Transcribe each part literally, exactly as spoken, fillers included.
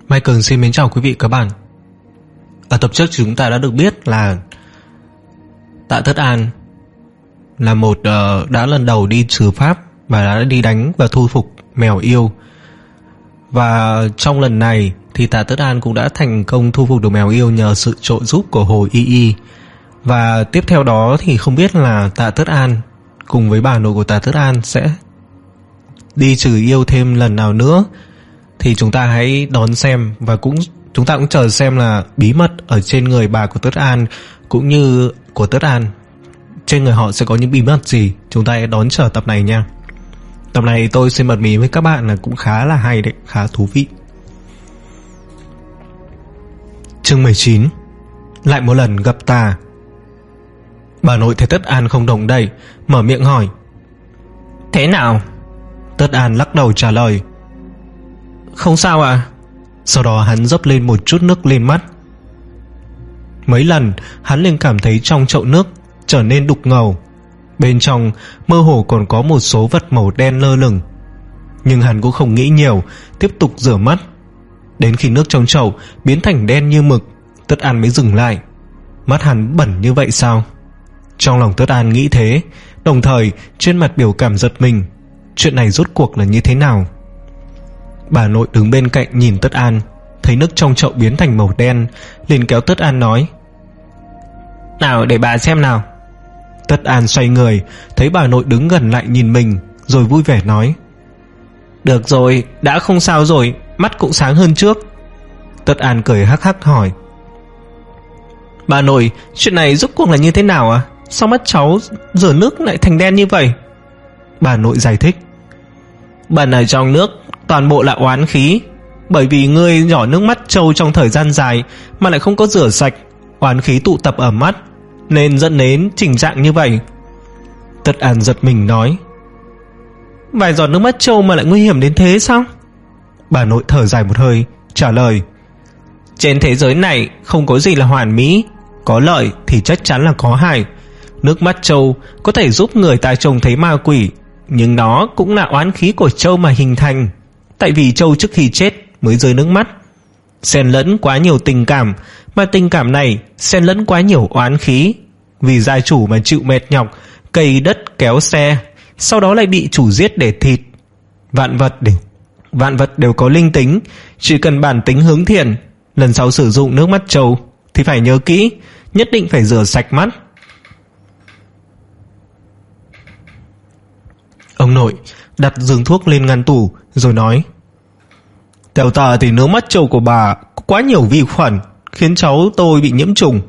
Michael xin mến chào quý vị các bạn. Ở tập trước chúng ta đã được biết là Tạ Tất An là một uh, đã lần đầu đi trừ pháp và đã đi đánh và thu phục mèo yêu. Và trong lần này thì Tạ Tất An cũng đã thành công thu phục được mèo yêu nhờ sự trợ giúp của Hồ Y Y. Và tiếp theo đó thì không biết là Tạ Tất An cùng với bà nội của Tạ Tất An sẽ đi trừ yêu thêm lần nào nữa, thì chúng ta hãy đón xem. Và cũng chúng ta cũng chờ xem là bí mật ở trên người bà của Tất An cũng như của Tất An, trên người họ sẽ có những bí mật gì. Chúng ta hãy đón chờ tập này nha. Tập này tôi xin bật mí với các bạn là cũng khá là hay đấy, khá thú vị. Chương mười chín. Lại một lần gặp ta. Bà nội thấy Tất An không động đậy, mở miệng hỏi: "Thế nào?" Tất An lắc đầu trả lời: "Không sao ạ." À? Sau đó hắn dốc lên một chút nước lên mắt. Mấy lần hắn liền cảm thấy trong chậu nước trở nên đục ngầu, bên trong mơ hồ còn có một số vật màu đen lơ lửng. Nhưng hắn cũng không nghĩ nhiều, tiếp tục rửa mắt. Đến khi nước trong chậu biến thành đen như mực, Tất An mới dừng lại. Mắt hắn bẩn như vậy sao? Trong lòng Tất An nghĩ thế, đồng thời trên mặt biểu cảm giật mình. Chuyện này rốt cuộc là như thế nào? Bà nội đứng bên cạnh nhìn Tất An, thấy nước trong chậu biến thành màu đen, liền kéo Tất An nói: "Nào để bà xem nào." Tất An xoay người, thấy bà nội đứng gần lại nhìn mình, rồi vui vẻ nói: "Được rồi, đã không sao rồi, mắt cũng sáng hơn trước." Tất An cười hắc hắc hỏi: "Bà nội, chuyện này rốt cuộc là như thế nào à? Sao mắt cháu rửa nước lại thành đen như vậy?" Bà nội giải thích: "Bẩn ở trong nước toàn bộ là oán khí. Bởi vì ngươi nhỏ nước mắt trâu trong thời gian dài mà lại không có rửa sạch, oán khí tụ tập ở mắt, nên dẫn đến tình trạng như vậy." Tất An giật mình nói: "Vài giọt nước mắt trâu mà lại nguy hiểm đến thế sao?" Bà nội thở dài một hơi trả lời: "Trên thế giới này không có gì là hoàn mỹ, có lợi thì chắc chắn là có hại. Nước mắt trâu có thể giúp người ta trông thấy ma quỷ, nhưng nó cũng là oán khí của trâu mà hình thành. Tại vì trâu trước khi chết mới rơi nước mắt, xen lẫn quá nhiều tình cảm, mà tình cảm này xen lẫn quá nhiều oán khí. Vì gia chủ mà chịu mệt nhọc cày đất kéo xe, sau đó lại bị chủ giết để thịt. Vạn vật đều Vạn vật đều có linh tính, chỉ cần bản tính hướng thiện, lần sau sử dụng nước mắt trâu thì phải nhớ kỹ, nhất định phải rửa sạch mắt." Ông nội đặt giường thuốc lên ngăn tủ rồi nói: "Theo ta thì nước mắt trâu của bà có quá nhiều vi khuẩn, khiến cháu tôi bị nhiễm trùng."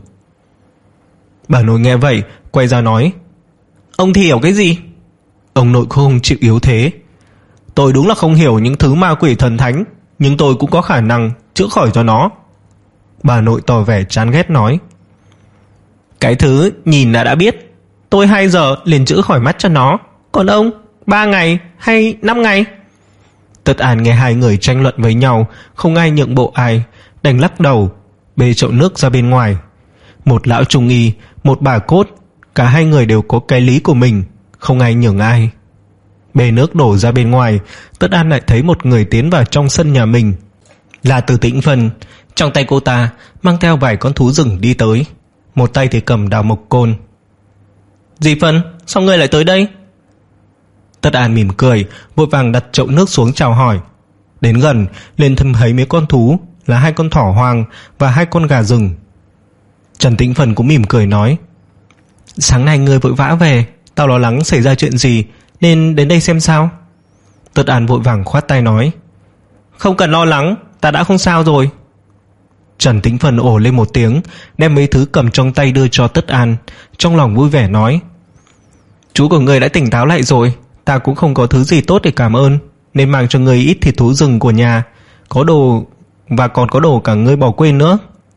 Bà nội nghe vậy quay ra nói: "Ông thì hiểu cái gì?" Ông nội không chịu yếu thế: "Tôi đúng là không hiểu những thứ ma quỷ thần thánh, nhưng tôi cũng có khả năng chữa khỏi cho nó." Bà nội tỏ vẻ chán ghét nói: "Cái thứ nhìn là đã biết, tôi hai giờ liền chữa khỏi mắt cho nó, còn ông ba ngày hay năm ngày?" Tất An nghe hai người tranh luận với nhau, không ai nhượng bộ ai, đành lắc đầu bê chậu nước ra bên ngoài. Một lão trung y, một bà cốt, cả hai người đều có cái lý của mình, không ai nhường ai. Bê nước đổ ra bên ngoài, Tất An lại thấy một người tiến vào trong sân nhà mình. Là Từ Tĩnh Phân. Trong tay cô ta mang theo vài con thú rừng đi tới, một tay thì cầm đào mộc côn. "Dì Phân, sao ngươi lại tới đây?" Tất An mỉm cười, vội vàng đặt chậu nước xuống chào hỏi. Đến gần liền thầm thấy mấy con thú là hai con thỏ hoang và hai con gà rừng. Trần Tĩnh Phân cũng mỉm cười nói: "Sáng nay ngươi vội vã về, tao lo lắng xảy ra chuyện gì nên đến đây xem sao." Tất An vội vàng khoát tay nói: "Không cần lo lắng, ta đã không sao rồi." Trần Tĩnh Phân ồ lên một tiếng, đem mấy thứ cầm trong tay đưa cho Tất An, trong lòng vui vẻ nói: "Chú của ngươi đã tỉnh táo lại rồi, ta cũng không có thứ gì tốt để cảm ơn, nên mang cho ngươi ít thịt thú rừng của nhà, có đồ và còn có đồ cả ngươi bỏ quên nữa."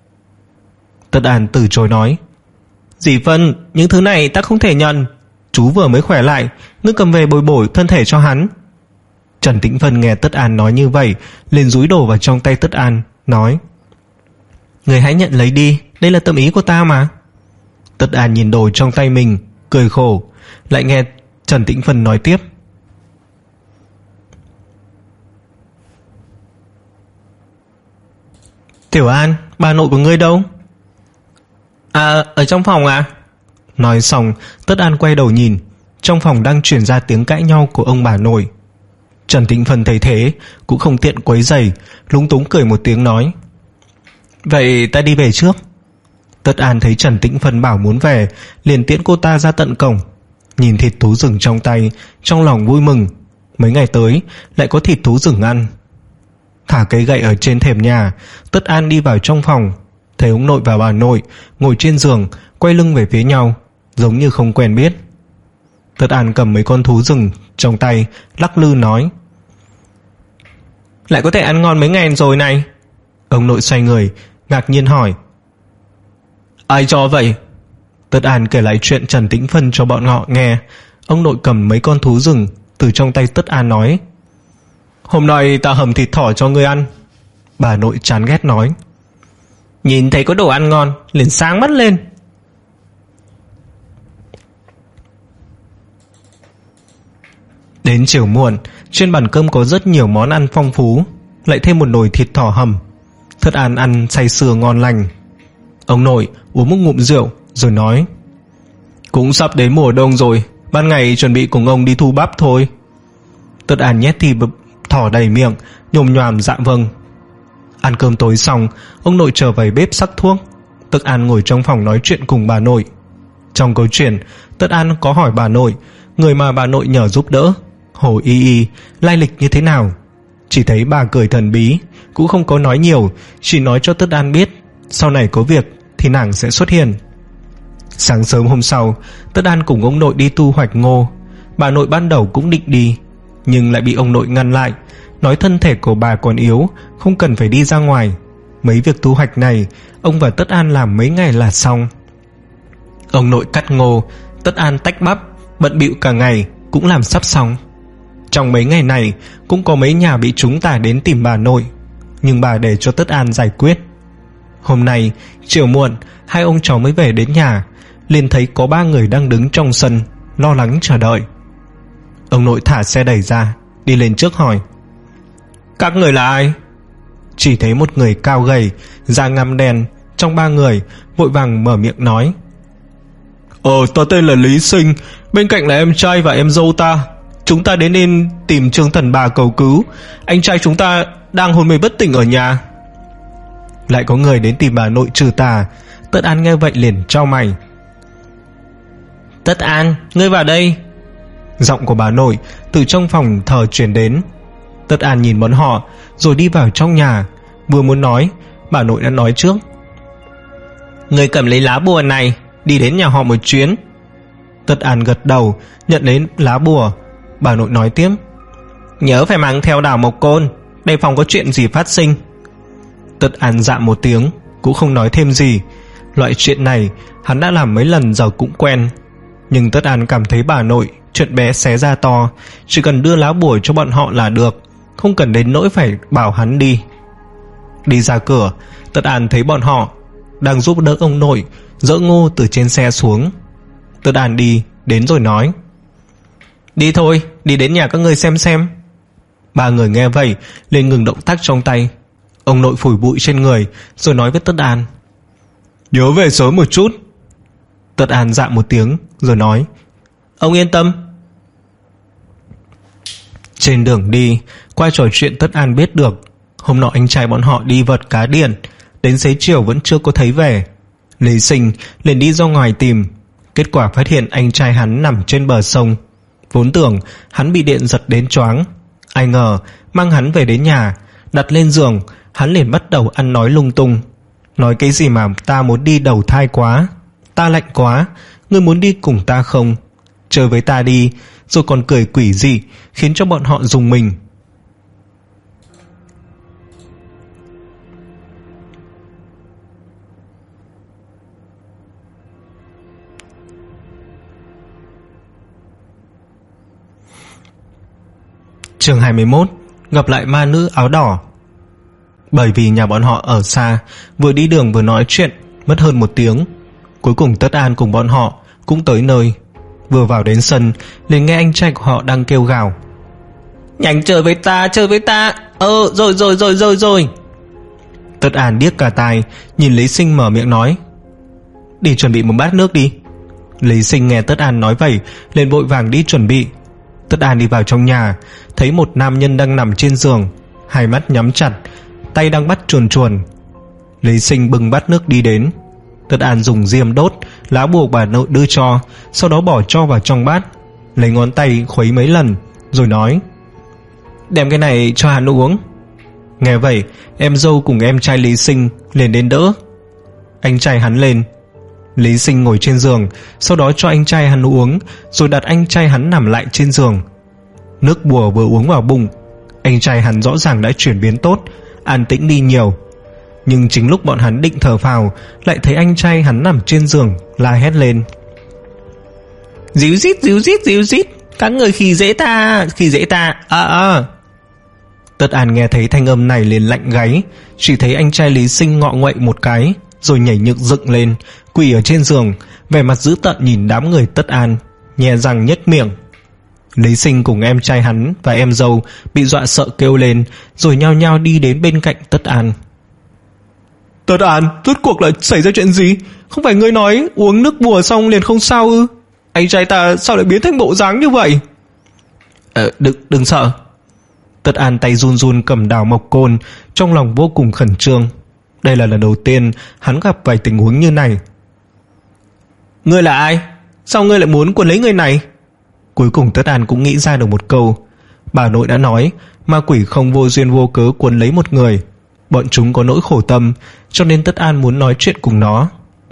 Tất An từ chối nói: "Dì Phân, những thứ này ta không thể nhận, chú vừa mới khỏe lại, ngươi cầm về bồi bổ thân thể cho hắn." Trần Tĩnh Phân nghe Tất An nói như vậy, liền dúi đồ vào trong tay Tất An, nói: "Người hãy nhận lấy đi, đây là tâm ý của ta mà." Tất An nhìn đồ trong tay mình, cười khổ, lại nghe Trần Tĩnh Phân nói tiếp: Tiểu An, bà nội của ngươi đâu? À, ở trong phòng à? Nói xong, Tất An quay đầu nhìn. Trong phòng đang truyền ra tiếng cãi nhau của ông bà nội. Trần Tĩnh Phân thấy thế cũng không tiện quấy rầy, lúng túng cười một tiếng nói: Vậy ta đi về trước. Tất An thấy Trần Tĩnh Phân bảo muốn về, liền tiễn cô ta ra tận cổng. Nhìn thịt thú rừng trong tay, trong lòng vui mừng. Mấy ngày tới lại có thịt thú rừng ăn. Thả cây gậy ở trên thềm nhà, Tất An đi vào trong phòng, thấy ông nội và bà nội ngồi trên giường, quay lưng về phía nhau, giống như không quen biết. Tất An cầm mấy con thú rừng trong tay, lắc lư nói: Lại có thể ăn ngon mấy ngày rồi này. Ông nội xoay người, ngạc nhiên hỏi: Ai cho vậy? Tất An kể lại chuyện Trần Tĩnh Phân cho bọn họ nghe. Ông nội cầm mấy con thú rừng từ trong tay Tất An nói: Hôm nay ta hầm thịt thỏ cho ngươi ăn. Bà nội chán ghét nói: Nhìn thấy có đồ ăn ngon liền sáng mắt lên. Đến chiều muộn, trên bàn cơm có rất nhiều món ăn phong phú, lại thêm một nồi thịt thỏ hầm. Tất An ăn say sưa ngon lành. Ông nội uống một ngụm rượu rồi nói: Cũng sắp đến mùa đông rồi, ban ngày chuẩn bị cùng ông đi thu bắp thôi. Tất An nhét thịt thỏ đầy miệng, nhồm nhoàm dạ vâng. Ăn cơm tối xong, ông nội trở về bếp sắc thuốc. Tất An ngồi trong phòng nói chuyện cùng bà nội. Trong câu chuyện, Tất An có hỏi bà nội người mà bà nội nhờ giúp đỡ, Hồ Y Y, lai lịch như thế nào. Chỉ thấy bà cười thần bí, cũng không có nói nhiều, chỉ nói cho Tất An biết sau này có việc thì nàng sẽ xuất hiện. Sáng sớm hôm sau, Tất An cùng ông nội đi thu hoạch ngô. Bà nội ban đầu cũng định đi, nhưng lại bị ông nội ngăn lại, nói thân thể của bà còn yếu, không cần phải đi ra ngoài. Mấy việc thu hoạch này ông và Tất An làm mấy ngày là xong. Ông nội cắt ngô, Tất An tách bắp, bận bịu cả ngày, cũng làm sắp xong. Trong mấy ngày này cũng có mấy nhà bị trúng tà đến tìm bà nội, nhưng bà để cho Tất An giải quyết. Hôm nay chiều muộn, hai ông cháu mới về đến nhà, liền thấy có ba người đang đứng trong sân lo lắng chờ đợi. Ông nội thả xe đẩy ra, đi lên trước hỏi: Các người là ai? Chỉ thấy một người cao gầy, da ngăm đen trong ba người, vội vàng mở miệng nói: Ờ, ta tên là Lý Sinh, bên cạnh là em trai và em dâu ta. Chúng ta đến nên tìm Trương Thần Bà cầu cứu. Anh trai chúng ta đang hôn mê bất tỉnh ở nhà. Lại có người đến tìm bà nội trừ tà. Tất An nghe vậy liền chau mày: Tất An, ngươi vào đây. Giọng của bà nội từ trong phòng thờ truyền đến. Tất An nhìn bọn họ rồi đi vào trong nhà. Vừa muốn nói, bà nội đã nói trước: Ngươi cầm lấy lá bùa này, đi đến nhà họ một chuyến. Tất An gật đầu, nhận lấy lá bùa. Bà nội nói tiếp: Nhớ phải mang theo đảo mộc côn, đề phòng có chuyện gì phát sinh. Tất An dạ một tiếng, cũng không nói thêm gì. Loại chuyện này hắn đã làm mấy lần giờ cũng quen. Nhưng Tất An cảm thấy bà nội chuyện bé xé ra to, chỉ cần đưa lá bùa cho bọn họ là được, không cần đến nỗi phải bảo hắn đi. Đi ra cửa, Tất An thấy bọn họ đang giúp đỡ ông nội dỡ ngô từ trên xe xuống. Tất An đi đến rồi nói: Đi thôi, đi đến nhà các ngươi xem xem. Ba người nghe vậy liền ngừng động tác trong tay. Ông nội phủi bụi trên người rồi nói với Tất An: Nhớ về sớm một chút. Tất An dạ một tiếng rồi nói: Ông yên tâm. Trên đường đi, qua trò chuyện Tất An biết được hôm nọ anh trai bọn họ đi vật cá điền, đến xế chiều vẫn chưa có thấy về. Lý Sinh liền đi ra ngoài tìm, kết quả phát hiện anh trai hắn nằm trên bờ sông. Vốn tưởng hắn bị điện giật đến choáng, ai ngờ mang hắn về đến nhà, đặt lên giường, hắn liền bắt đầu ăn nói lung tung. Nói cái gì mà ta muốn đi đầu thai quá, ta lạnh quá, ngươi muốn đi cùng ta không, chơi với ta đi, rồi còn cười quỷ dị khiến cho bọn họ rùng mình. Chương hai mươi mốt. Gặp lại ma nữ áo đỏ. Bởi vì nhà bọn họ ở xa, vừa đi đường vừa nói chuyện, mất hơn một tiếng. Cuối cùng Tất An cùng bọn họ cũng tới nơi. Vừa vào đến sân, liền nghe anh trai của họ đang kêu gào: Nhanh chơi với ta, chơi với ta. Ờ rồi rồi rồi rồi rồi. Tất An điếc cả tai, nhìn Lý Sinh mở miệng nói: "Đi chuẩn bị một bát nước đi." Lý Sinh nghe Tất An nói vậy, liền vội vàng đi chuẩn bị. Tất An đi vào trong nhà, thấy một nam nhân đang nằm trên giường, hai mắt nhắm chặt, tay đang bắt chuồn chuồn. Lý Sinh bưng bát nước đi đến. Tất An dùng diêm đốt lá bùa bà nội đưa cho, sau đó bỏ cho vào trong bát, lấy ngón tay khuấy mấy lần rồi nói: "Đem cái này cho hắn uống." Nghe vậy, em dâu cùng em trai Lý Sinh liền đến đỡ. Anh trai hắn lên. Lý Sinh ngồi trên giường, sau đó cho anh trai hắn uống, rồi đặt anh trai hắn nằm lại trên giường. Nước bùa vừa uống vào bụng, anh trai hắn rõ ràng đã chuyển biến tốt, an tĩnh đi nhiều. Nhưng chính lúc bọn hắn định thở phào, lại thấy anh trai hắn nằm trên giường la hét lên: "Díu dít, díu dít, díu dít, các người khi dễ ta, khi dễ ta, à à." Tất An nghe thấy thanh âm này liền lạnh gáy, chỉ thấy anh trai Lý Sinh ngọ nguậy một cái, rồi nhảy nhực dựng lên, quỳ ở trên giường, vẻ mặt dữ tợn nhìn đám người Tất An, nhè răng nhếch miệng. Lý Sinh cùng em trai hắn và em dâu bị dọa sợ kêu lên, rồi nhao nhao đi đến bên cạnh Tất An. "Tất An, rốt cuộc là xảy ra chuyện gì? Không phải ngươi nói uống nước bùa xong liền không sao ư? Anh trai ta sao lại biến thành bộ dáng như vậy?" Ờ, đừng, đừng sợ." Tất An tay run run cầm đào mộc côn, trong lòng vô cùng khẩn trương. Đây là lần đầu tiên hắn gặp vài tình huống như này. "Ngươi là ai? Sao ngươi lại muốn cuốn lấy người này?" Cuối cùng Tất An cũng nghĩ ra được một câu. Bà nội đã nói ma quỷ không vô duyên vô cớ cuốn lấy một người, bọn chúng có nỗi khổ tâm, cho nên Tất An muốn nói chuyện cùng nó.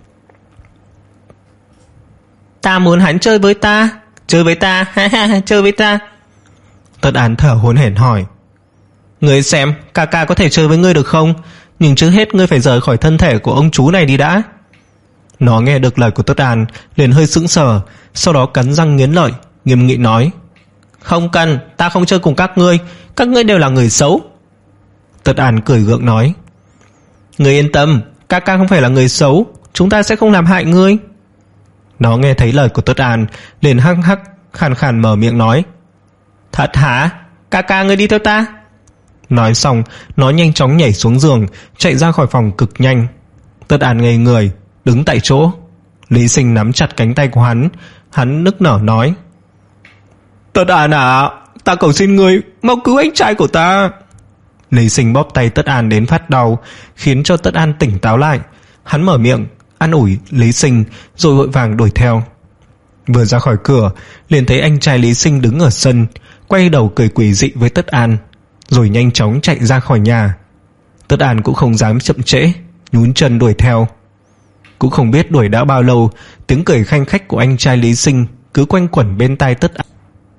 "Ta muốn hắn chơi với ta, chơi với ta, ha ha, chơi với ta." Tất An thở hổn hển hỏi: "Ngươi xem, ca ca có thể chơi với ngươi được không? Nhưng trước hết ngươi phải rời khỏi thân thể của ông chú này đi đã." Nó nghe được lời của Tất An liền hơi sững sờ, sau đó cắn răng nghiến lợi, nghiêm nghị nói: "Không cần, ta không chơi cùng các ngươi, các ngươi đều là người xấu." Tất An cười gượng nói: "Ngươi yên tâm, ca ca không phải là người xấu, chúng ta sẽ không làm hại ngươi." Nó nghe thấy lời của Tất An liền hắc hắc khàn khàn mở miệng nói: "Thật hả? Ca ca ngươi đi theo ta." Nói xong, nó nhanh chóng nhảy xuống giường, chạy ra khỏi phòng cực nhanh. Tất An ngây người, đứng tại chỗ. Lý Sinh nắm chặt cánh tay của hắn, hắn nức nở nói: "Tất An à, ta cầu xin ngươi mau cứu anh trai của ta." Lý Sinh bóp tay Tất An đến phát đau, khiến cho Tất An tỉnh táo lại. Hắn mở miệng an ủi Lý Sinh, rồi vội vàng đuổi theo. Vừa ra khỏi cửa, liền thấy anh trai Lý Sinh đứng ở sân, quay đầu cười quỷ dị với Tất An, rồi nhanh chóng chạy ra khỏi nhà. Tất An cũng không dám chậm trễ, nhún chân đuổi theo. Cũng không biết đuổi đã bao lâu, tiếng cười khanh khách của anh trai Lý Sinh cứ quanh quẩn bên tai Tất An,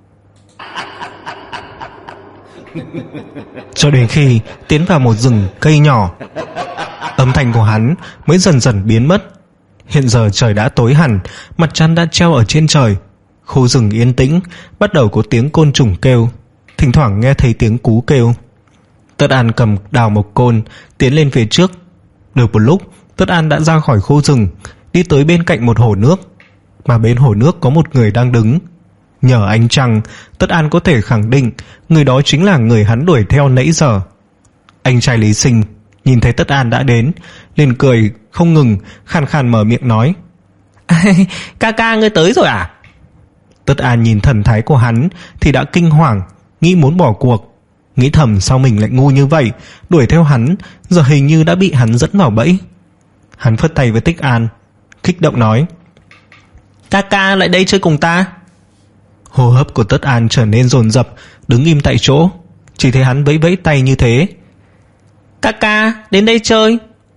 cho đến khi tiến vào một rừng cây nhỏ. Âm thanh của hắn mới dần dần biến mất. Hiện giờ trời đã tối hẳn, mặt trăng đã treo ở trên trời. Khu rừng yên tĩnh, bắt đầu có tiếng côn trùng kêu, thỉnh thoảng nghe thấy tiếng cú kêu. Tất An cầm đào mộc côn tiến lên phía trước. Được một lúc, Tất An đã ra khỏi khu rừng, đi tới bên cạnh một hồ nước, mà bên hồ nước có một người đang đứng. Nhờ ánh trăng, Tất An có thể khẳng định người đó chính là người hắn đuổi theo nãy giờ. Anh trai Lý Sinh nhìn thấy Tất An đã đến, liền cười không ngừng, khàn khàn mở miệng nói: "Ca ca ngươi tới rồi à?" Tất An nhìn thần thái của hắn thì đã kinh hoàng, nghĩ muốn bỏ cuộc. Nghĩ thầm sao mình lại ngu như vậy, đuổi theo hắn, giờ hình như đã bị hắn dẫn vào bẫy. Hắn phất tay với Tích An, kích động nói: "Ca ca lại đây chơi cùng ta." Hô hấp của Tất An trở nên dồn dập, đứng im tại chỗ, chỉ thấy hắn vẫy vẫy tay như thế: "Ca ca, đến đây chơi."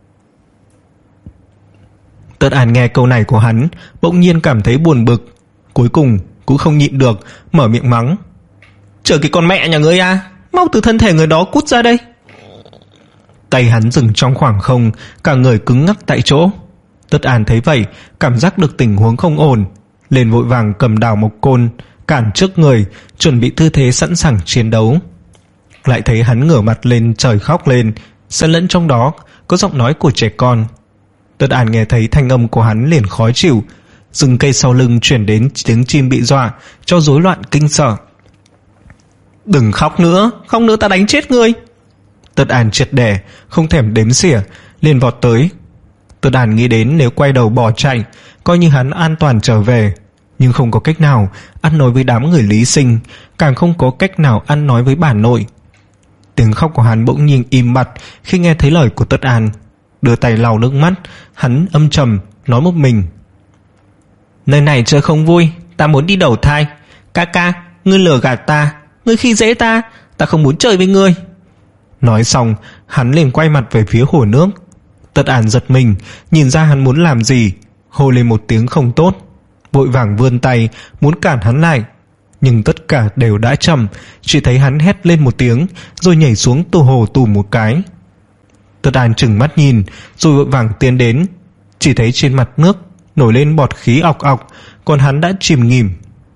Tất An nghe câu này của hắn, bỗng nhiên cảm thấy buồn bực, cuối cùng cũng không nhịn được, mở miệng mắng: "Chờ cái con mẹ nhà ngươi à, mau từ thân thể người đó cút ra đây." Tay hắn dừng trong khoảng không, cả người cứng ngắc tại chỗ. Tất An thấy vậy, cảm giác được tình huống không ổn, liền vội vàng cầm đào mộc côn cản trước người, chuẩn bị tư thế sẵn sàng chiến đấu. Lại thấy hắn ngửa mặt lên trời khóc lên, xen lẫn trong đó có giọng nói của trẻ con. Tất An nghe thấy thanh âm của hắn liền khó chịu, rừng cây sau lưng chuyển đến tiếng chim bị dọa cho rối loạn kinh sợ. "Đừng khóc nữa, khóc nữa ta đánh chết ngươi." Tất An triệt để không thèm đếm xỉa, liền vọt tới. Tất An nghĩ đến nếu quay đầu bỏ chạy, coi như hắn an toàn trở về, nhưng không có cách nào ăn nói với đám người Lý Sinh, càng không có cách nào ăn nói với bà nội. Tiếng khóc của hắn bỗng nhiên im bặt khi nghe thấy lời của Tất An. Đưa tay lau nước mắt, hắn âm trầm nói một mình: nơi này chơi không vui, ta muốn đi đầu thai. Ca ca, ngươi lừa gạt ta, ngươi khi dễ ta, ta không muốn chơi với ngươi. Nói xong, hắn liền quay mặt về phía hồ nước. Tất An giật mình, nhìn ra hắn muốn làm gì, hô lên một tiếng không tốt, vội vàng vươn tay muốn cản hắn lại, nhưng tất cả đều đã chậm. Chỉ thấy hắn hét lên một tiếng rồi nhảy xuống tô hồ tù một cái. Tất An trừng mắt nhìn rồi vội vàng tiến đến, chỉ thấy trên mặt nước nổi lên bọt khí ọc ọc, còn hắn đã chìm nghỉm.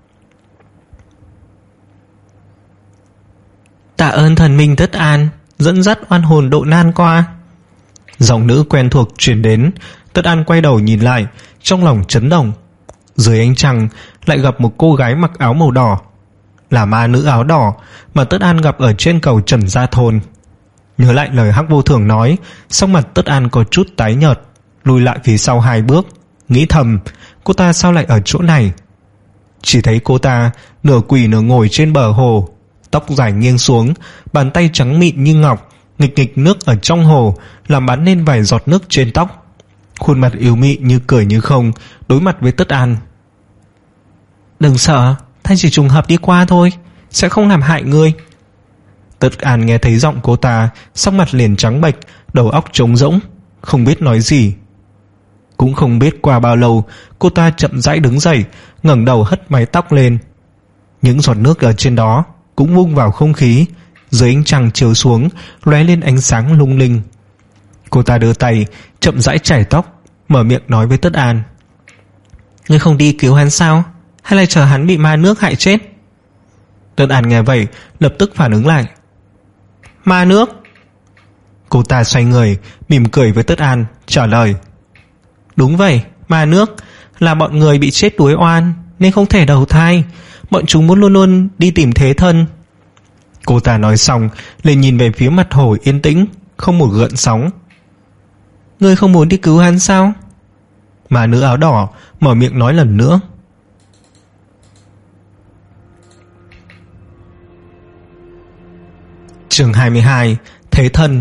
Tạ ơn thần minh Tất An dẫn dắt oan hồn độ nan qua. Giọng nữ quen thuộc truyền đến. Tất An quay đầu nhìn lại, trong lòng chấn động. Dưới ánh trăng lại gặp một cô gái mặc áo màu đỏ, là ma nữ áo đỏ mà Tất An gặp ở trên cầu Trần Gia Thôn. Nhớ lại lời Hắc Vô Thường nói, sắc mặt Tất An có chút tái nhợt, lùi lại phía sau hai bước, nghĩ thầm cô ta sao lại ở chỗ này. Chỉ thấy cô ta nửa quỳ nửa ngồi trên bờ hồ, tóc dài nghiêng xuống, bàn tay trắng mịn như ngọc nghịch nghịch nước ở trong hồ, làm bắn lên vài giọt nước trên tóc. Khuôn mặt yếu mị như cười như không, đối mặt với Tất An. Đừng sợ, ta chỉ trùng hợp đi qua thôi, sẽ không làm hại ngươi. Tất An nghe thấy giọng cô ta, sắc mặt liền trắng bệch, đầu óc trống rỗng, không biết nói gì. Cũng không biết qua bao lâu, cô ta chậm rãi đứng dậy, ngẩng đầu hất mái tóc lên. Những giọt nước ở trên đó cũng vung vào không khí, dưới ánh trăng chiếu xuống lóe lên ánh sáng lung linh. Cô ta đưa tay chậm rãi chải tóc, mở miệng nói với Tất An: ngươi không đi cứu hắn sao, hay là chờ hắn bị ma nước hại chết? Tất An nghe vậy lập tức phản ứng lại: ma nước? Cô ta xoay người mỉm cười với Tất An, trả lời: đúng vậy, ma nước là bọn người bị chết đuối oan nên không thể đầu thai, bọn chúng muốn luôn luôn đi tìm thế thân. Cô ta nói xong liền nhìn về phía mặt hồ yên tĩnh, không một gợn sóng. Ngươi không muốn đi cứu hắn sao? Ma nữ áo đỏ mở miệng nói lần nữa. Chương hai mươi hai: Thế thân.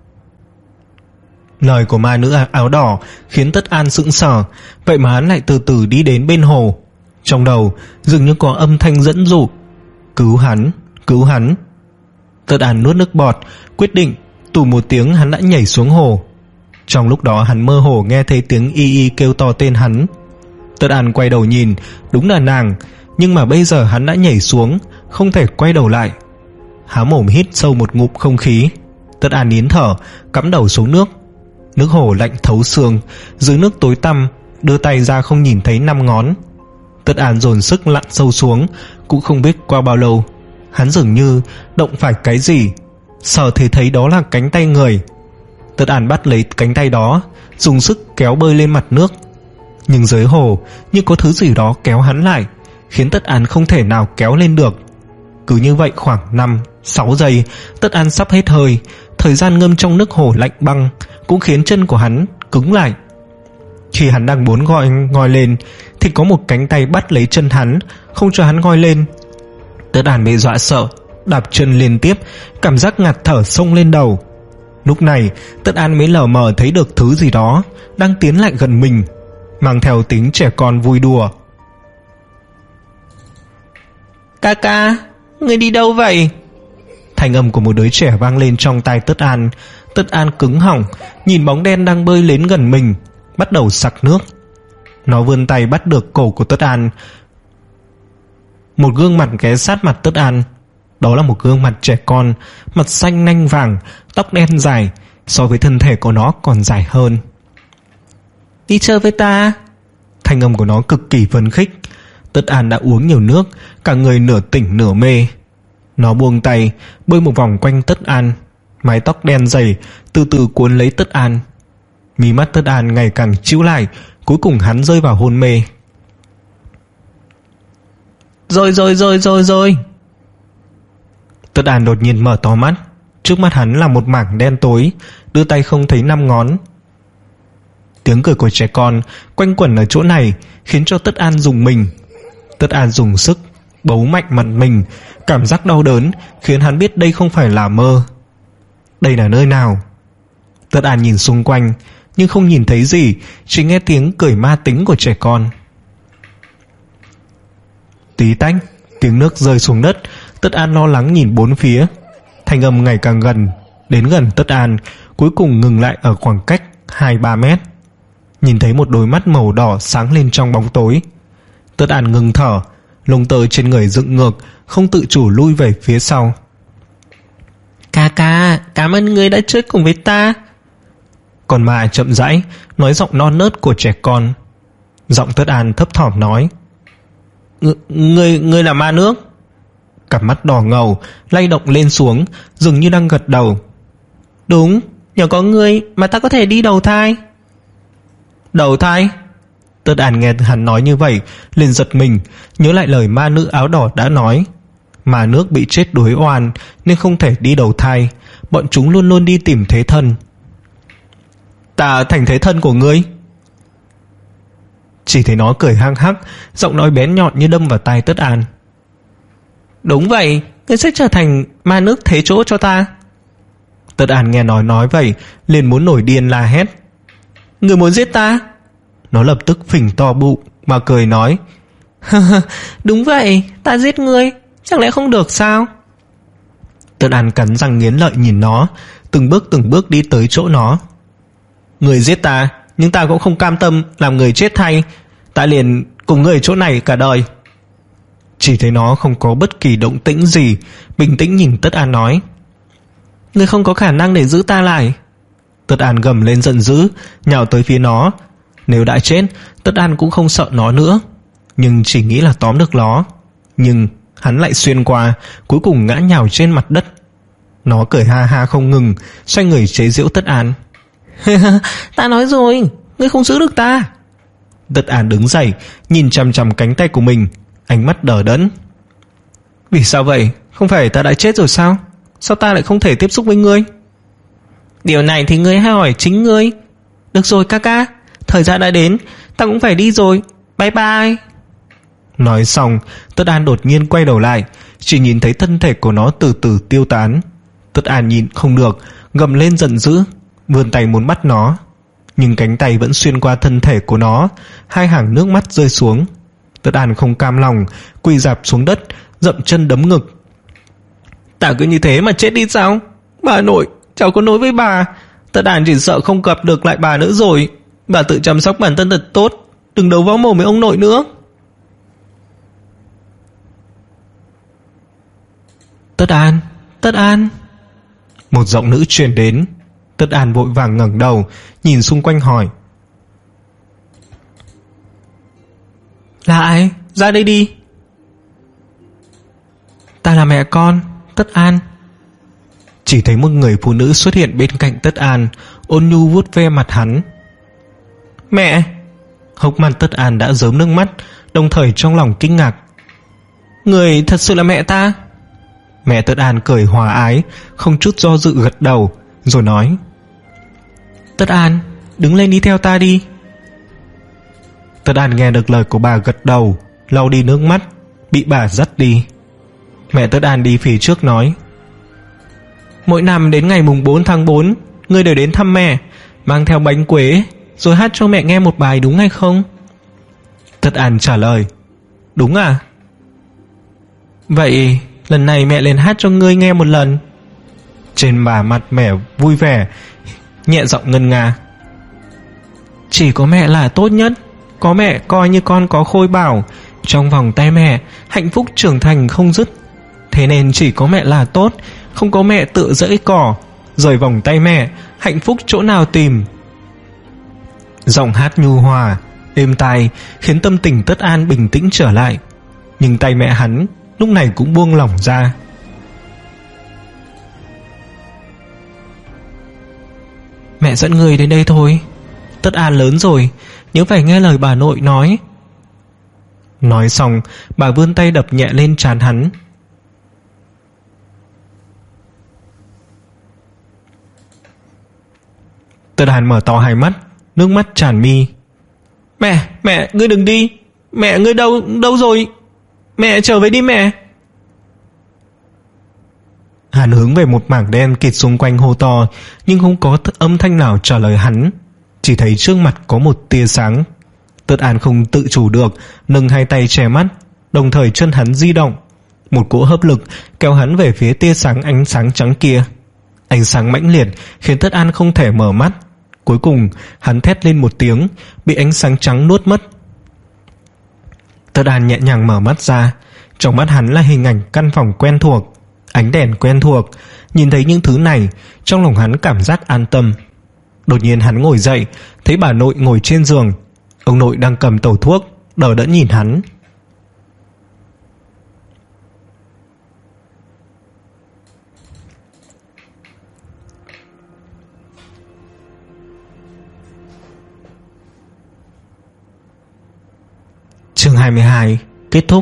Lời của ma nữ áo đỏ khiến Tất An sững sờ, vậy mà hắn lại từ từ đi đến bên hồ. Trong đầu dường như có âm thanh dẫn dụ: cứu hắn, cứu hắn. Tất An nuốt nước bọt, quyết định tù một tiếng hắn đã nhảy xuống hồ. Trong lúc đó hắn mơ hồ nghe thấy tiếng y y kêu to tên hắn. Tất An quay đầu nhìn, đúng là nàng, nhưng mà bây giờ hắn đã nhảy xuống, không thể quay đầu lại. Há mồm hít sâu một ngụm không khí, Tất An nín thở, cắm đầu xuống nước. Nước hồ lạnh thấu xương, dưới nước tối tăm, đưa tay ra không nhìn thấy năm ngón. Tất An dồn sức lặn sâu xuống, cũng không biết qua bao lâu, hắn dường như động phải cái gì, sờ thì thấy đó là cánh tay người. Tất An bắt lấy cánh tay đó, dùng sức kéo bơi lên mặt nước, nhưng dưới hồ như có thứ gì đó kéo hắn lại, khiến Tất An không thể nào kéo lên được. Cứ như vậy khoảng năm sáu giây, Tất An sắp hết hơi. Thời gian ngâm trong nước hồ lạnh băng cũng khiến chân của hắn cứng lại. Khi hắn đang muốn gọi ngoi lên thì có một cánh tay bắt lấy chân hắn, không cho hắn ngoi lên. Tất An bị dọa sợ, đạp chân liên tiếp, cảm giác ngạt thở xông lên đầu. Lúc này Tất An mới lờ mờ thấy được thứ gì đó đang tiến lại gần mình, mang theo tính trẻ con vui đùa. Ca ca, ngươi đi đâu vậy? Thanh âm của một đứa trẻ vang lên trong tai Tất An. Tất An cứng họng, nhìn bóng đen đang bơi đến gần mình, bắt đầu sặc nước. Nó vươn tay bắt được cổ của Tất An. Một gương mặt ghé sát mặt Tất An. Đó là một gương mặt trẻ con, mặt xanh nanh vàng, tóc đen dài, so với thân thể của nó còn dài hơn. Đi chơi với ta. Thanh âm của nó cực kỳ phấn khích. Tất An đã uống nhiều nước, cả người nửa tỉnh nửa mê. Nó buông tay, bơi một vòng quanh Tất An. Mái tóc đen dày từ từ cuốn lấy Tất An. Mí mắt Tất An ngày càng chĩu lại, cuối cùng hắn rơi vào hôn mê. Rồi rồi rồi rồi rồi. Tất An đột nhiên mở to mắt, Trước mắt hắn là một mảng đen tối, đưa tay không thấy năm ngón. Tiếng cười của trẻ con quanh quẩn ở chỗ này khiến cho Tất An rùng mình. Tất An dùng sức bấu mạnh mặt mình, cảm giác đau đớn khiến hắn biết đây không phải là mơ. Đây là nơi nào? Tất An nhìn xung quanh nhưng không nhìn thấy gì, chỉ nghe tiếng cười ma tính của trẻ con. Tí tách, tiếng nước rơi xuống đất. Tất An lo lắng nhìn bốn phía. Thanh âm ngày càng gần, đến gần Tất An, cuối cùng ngừng lại ở khoảng cách hai ba mét. Nhìn thấy một đôi mắt màu đỏ sáng lên trong bóng tối. Tất An ngừng thở, lông tơ trên người dựng ngược, không tự chủ lui về phía sau. Ca ca, cảm ơn ngươi đã chơi cùng với ta. Còn ma chậm rãi nói giọng non nớt của trẻ con. Giọng Tất An thấp thỏm nói: Ng Ngươi, ngươi là ma nước? Cặp mắt đỏ ngầu lay động lên xuống, dường như đang gật đầu. Đúng, nhờ có ngươi mà ta có thể đi đầu thai. Đầu thai? Tất An nghe hắn nói như vậy liền giật mình, nhớ lại lời ma nữ áo đỏ đã nói. Ma nước bị chết đuối oan nên không thể đi đầu thai, bọn chúng luôn luôn đi tìm thế thân. Ta thành thế thân của ngươi? Chỉ thấy nó cười hăng hắc, giọng nói bén nhọn như đâm vào tai Tất An. Đúng vậy, ngươi sẽ trở thành ma nước thế chỗ cho ta. Tất An nghe nói nói vậy liền muốn nổi điên la hét. Ngươi muốn giết ta? Nó lập tức phình to bụng mà cười nói. Đúng vậy, ta giết ngươi, chẳng lẽ không được sao? Tất An cắn răng nghiến lợi nhìn nó, từng bước từng bước đi tới chỗ nó. Ngươi giết ta, nhưng ta cũng không cam tâm làm người chết thay. Ta liền cùng ngươi ở chỗ này cả đời. Chỉ thấy nó không có bất kỳ động tĩnh gì, bình tĩnh nhìn Tất An nói. Ngươi không có khả năng để giữ ta lại. Tất An gầm lên giận dữ, nhào tới phía nó. Nếu đã chết, Tất An cũng không sợ nó nữa, nhưng chỉ nghĩ là tóm được nó. Nhưng hắn lại xuyên qua, cuối cùng ngã nhào trên mặt đất. Nó cười ha ha không ngừng, xoay người chế giễu Tất An. Ta nói rồi, ngươi không giữ được ta. Tất An đứng dậy, nhìn chằm chằm cánh tay của mình, ánh mắt đờ đẫn. Vì sao vậy? Không phải ta đã chết rồi sao? Sao ta lại không thể tiếp xúc với ngươi? Điều này thì ngươi hãy hỏi chính ngươi. Được rồi ca ca, thời gian đã đến, ta cũng phải đi rồi. Bye bye. Nói xong, Tất An đột nhiên quay đầu lại, chỉ nhìn thấy thân thể của nó từ từ tiêu tán. Tất An nhìn không được, gầm lên giận dữ, vươn tay muốn bắt nó, nhưng cánh tay vẫn xuyên qua thân thể của nó, hai hàng nước mắt rơi xuống. Tất An không cam lòng, quỳ rạp xuống đất, dậm chân đấm ngực. Ta cứ như thế mà chết đi sao? Bà nội, cháu có nói với bà, Tất An chỉ sợ không gặp được lại bà nữa rồi. Bà tự chăm sóc bản thân thật tốt, đừng đấu võ mồm với ông nội nữa. Tất An, Tất An. Một giọng nữ truyền đến. Tất An vội vàng ngẩng đầu, nhìn xung quanh hỏi. Là ai? Ra đây đi. Ta là mẹ con, Tất An. Chỉ thấy một người phụ nữ xuất hiện bên cạnh Tất An, ôn nhu vuốt ve mặt hắn. Mẹ! Hốc mắt Tất An đã rớm nước mắt, đồng thời trong lòng kinh ngạc. Người thật sự là mẹ ta? Mẹ Tất An cười hòa ái, không chút do dự gật đầu, rồi nói. Tất An, đứng lên đi theo ta đi. Tất An nghe được lời của bà gật đầu, lau đi nước mắt, bị bà dắt đi. Mẹ Tất An đi phía trước nói. Mỗi năm đến ngày mùng bốn tháng bốn, ngươi đều đến thăm mẹ, mang theo bánh quế, rồi hát cho mẹ nghe một bài đúng hay không? Tất An trả lời. Đúng à? Vậy lần này mẹ liền hát cho ngươi nghe một lần. Trên bà mặt mẹ vui vẻ, nhẹ giọng ngân nga. Chỉ có mẹ là tốt nhất, có mẹ coi như con có khôi bảo, trong vòng tay mẹ hạnh phúc trưởng thành không dứt. Thế nên chỉ có mẹ là tốt, không có mẹ tự rẫy cỏ, rời vòng tay mẹ hạnh phúc chỗ nào tìm. Giọng hát nhu hòa êm tai khiến tâm tình Tất An bình tĩnh trở lại, nhưng tay mẹ hắn lúc này cũng buông lỏng ra. Mẹ dẫn người đến đây thôi, Tất An lớn rồi, nhớ phải nghe lời bà nội nói. Nói xong, bà vươn tay đập nhẹ lên trán hắn. Tất An mở to hai mắt, nước mắt tràn mi. Mẹ, mẹ, ngươi đừng đi. Mẹ, ngươi đâu, đâu rồi? Mẹ, trở về đi mẹ. Hắn hướng về một mảng đen kịt xung quanh hô to, nhưng không có âm thanh nào trả lời hắn. Chỉ thấy trước mặt có một tia sáng. Tất An không tự chủ được, nâng hai tay che mắt, đồng thời chân hắn di động. Một cỗ hấp lực kéo hắn về phía tia sáng ánh sáng trắng kia. Ánh sáng mãnh liệt khiến Tất An không thể mở mắt. Cuối cùng hắn thét lên một tiếng, bị ánh sáng trắng nuốt mất. Tất An nhẹ nhàng mở mắt ra. Trong mắt hắn là hình ảnh căn phòng quen thuộc, ánh đèn quen thuộc. Nhìn thấy những thứ này, trong lòng hắn cảm giác an tâm. Đột nhiên hắn ngồi dậy, thấy bà nội ngồi trên giường. Ông nội đang cầm tẩu thuốc, đờ đẫn nhìn hắn. Chương hai mươi hai kết thúc.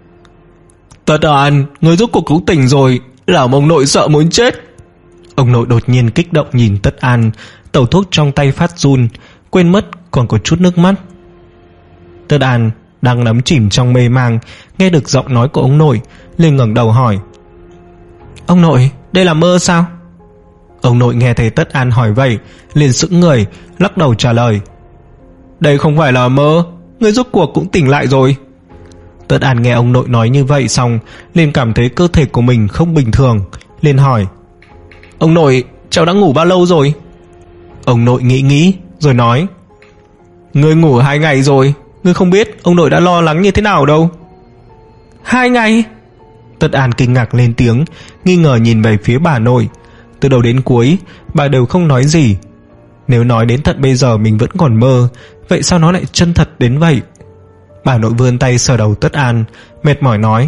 Tất An, người rốt cuộc cứu tỉnh rồi, làm ông nội sợ muốn chết. Ông nội đột nhiên kích động nhìn Tất An, tẩu thuốc trong tay phát run, quên mất còn có chút nước mắt. Tất An đang đắm chìm trong mê mang, nghe được giọng nói của ông nội, liền ngẩng đầu hỏi: Ông nội, đây là mơ sao? Ông nội nghe thấy Tất An hỏi vậy, liền sững người, lắc đầu trả lời: Đây không phải là mơ, người rốt cuộc cũng tỉnh lại rồi. Tất An nghe ông nội nói như vậy xong, liền cảm thấy cơ thể của mình không bình thường, liền hỏi: Ông nội, cháu đã ngủ bao lâu rồi? Ông nội nghĩ nghĩ rồi nói: Ngươi ngủ hai ngày rồi, ngươi không biết ông nội đã lo lắng như thế nào đâu. Hai ngày? Tất An kinh ngạc lên tiếng, nghi ngờ nhìn về phía bà nội. Từ đầu đến cuối bà đều không nói gì. Nếu nói đến tận bây giờ mình vẫn còn mơ, vậy sao nó lại chân thật đến vậy? Bà nội vươn tay sờ đầu Tất An, mệt mỏi nói: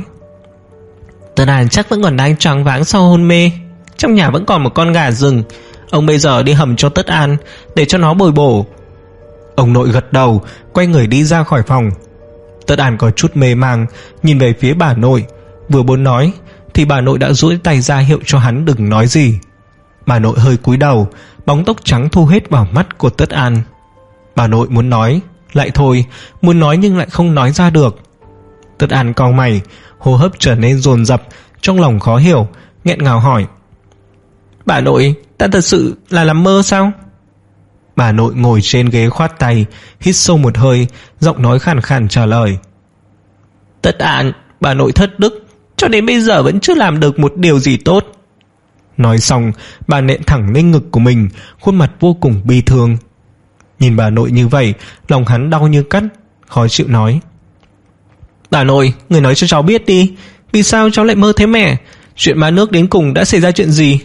Tất An chắc vẫn còn đang choáng váng sau hôn mê. Trong nhà vẫn còn một con gà rừng, ông bây giờ đi hầm cho Tất An, để cho nó bồi bổ. Ông nội gật đầu, quay người đi ra khỏi phòng. Tất An có chút mê mang, nhìn về phía bà nội. Vừa muốn nói thì bà nội đã duỗi tay ra hiệu cho hắn đừng nói gì. Bà nội hơi cúi đầu, bóng tóc trắng thu hết vào mắt của Tất An. Bà nội muốn nói lại thôi, muốn nói nhưng lại không nói ra được. Tất An cau mày, hô hấp trở nên dồn dập, trong lòng khó hiểu, nghẹn ngào hỏi: Bà nội, ta thật sự là nằm mơ sao? Bà nội ngồi trên ghế khoát tay, hít sâu một hơi, giọng nói khàn khàn trả lời: Tất An, bà nội thất đức, cho đến bây giờ vẫn chưa làm được một điều gì tốt. Nói xong, bà nện thẳng lên ngực của mình, khuôn mặt vô cùng bi thương. Nhìn bà nội như vậy, lòng hắn đau như cắt, khó chịu nói: Bà nội, người nói cho cháu biết đi, vì sao cháu lại mơ thấy mẹ? Chuyện má nước đến cùng đã xảy ra chuyện gì?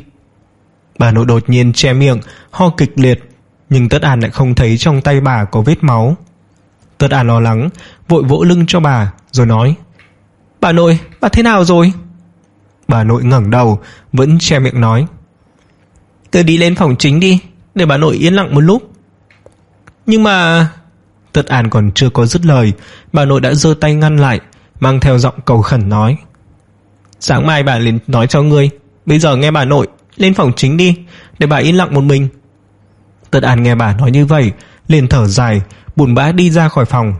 Bà nội đột nhiên che miệng, ho kịch liệt, nhưng Tất An lại không thấy trong tay bà có vết máu. Tất An lo lắng, vội vỗ lưng cho bà, rồi nói: Bà nội, bà thế nào rồi? Bà nội ngẩng đầu, vẫn che miệng nói: Cứ đi lên phòng chính đi, để bà nội yên lặng một lúc. Nhưng mà... Tất An còn chưa có dứt lời, bà nội đã giơ tay ngăn lại, mang theo giọng cầu khẩn nói: Sáng mai bà liền nói cho ngươi, bây giờ nghe bà nội, lên phòng chính đi, để bà yên lặng một mình. Tất An nghe bà nói như vậy, liền thở dài, buồn bã đi ra khỏi phòng.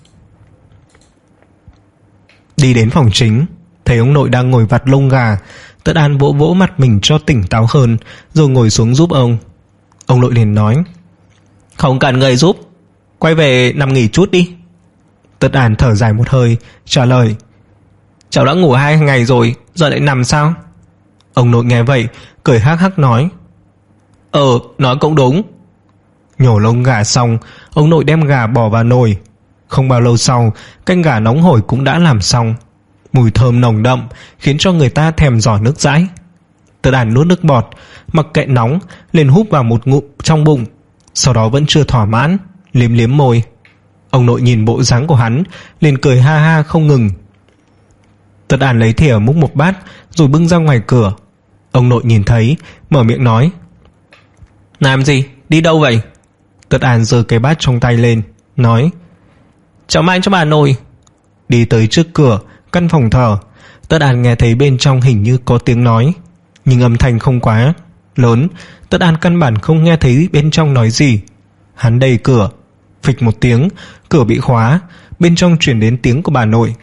Đi đến phòng chính, thấy ông nội đang ngồi vặt lông gà. Tất An vỗ vỗ mặt mình cho tỉnh táo hơn, rồi ngồi xuống giúp ông. Ông nội liền nói: Không cần người giúp, quay về nằm nghỉ chút đi. Tất An thở dài một hơi, trả lời: Cháu đã ngủ hai ngày rồi, giờ lại nằm sao? Ông nội nghe vậy, cười hắc hắc nói: Ờ, nói cũng đúng. Nhổ lông gà xong, ông nội đem gà bỏ vào nồi. Không bao lâu sau, canh gà nóng hổi cũng đã làm xong. Mùi thơm nồng đậm khiến cho người ta thèm giỏ nước dãi. Tất An nuốt nước bọt, mặc kệ nóng, liền húp vào một ngụm trong bụng. Sau đó vẫn chưa thỏa mãn, liếm liếm môi. Ông nội nhìn bộ dáng của hắn, liền cười ha ha không ngừng. Tất An lấy thìa múc một bát, rồi bưng ra ngoài cửa. Ông nội nhìn thấy, mở miệng nói: Làm gì, đi đâu vậy? Tất An giơ cái bát trong tay lên, nói: Cháu mang cho bà nội. Đi tới trước cửa căn phòng thờ, Tất An nghe thấy bên trong hình như có tiếng nói, nhưng âm thanh không quá. lớn, Tất An căn bản không nghe thấy bên trong nói gì. Hắn đẩy cửa, phịch một tiếng, cửa bị khóa, bên trong truyền đến tiếng của bà nội.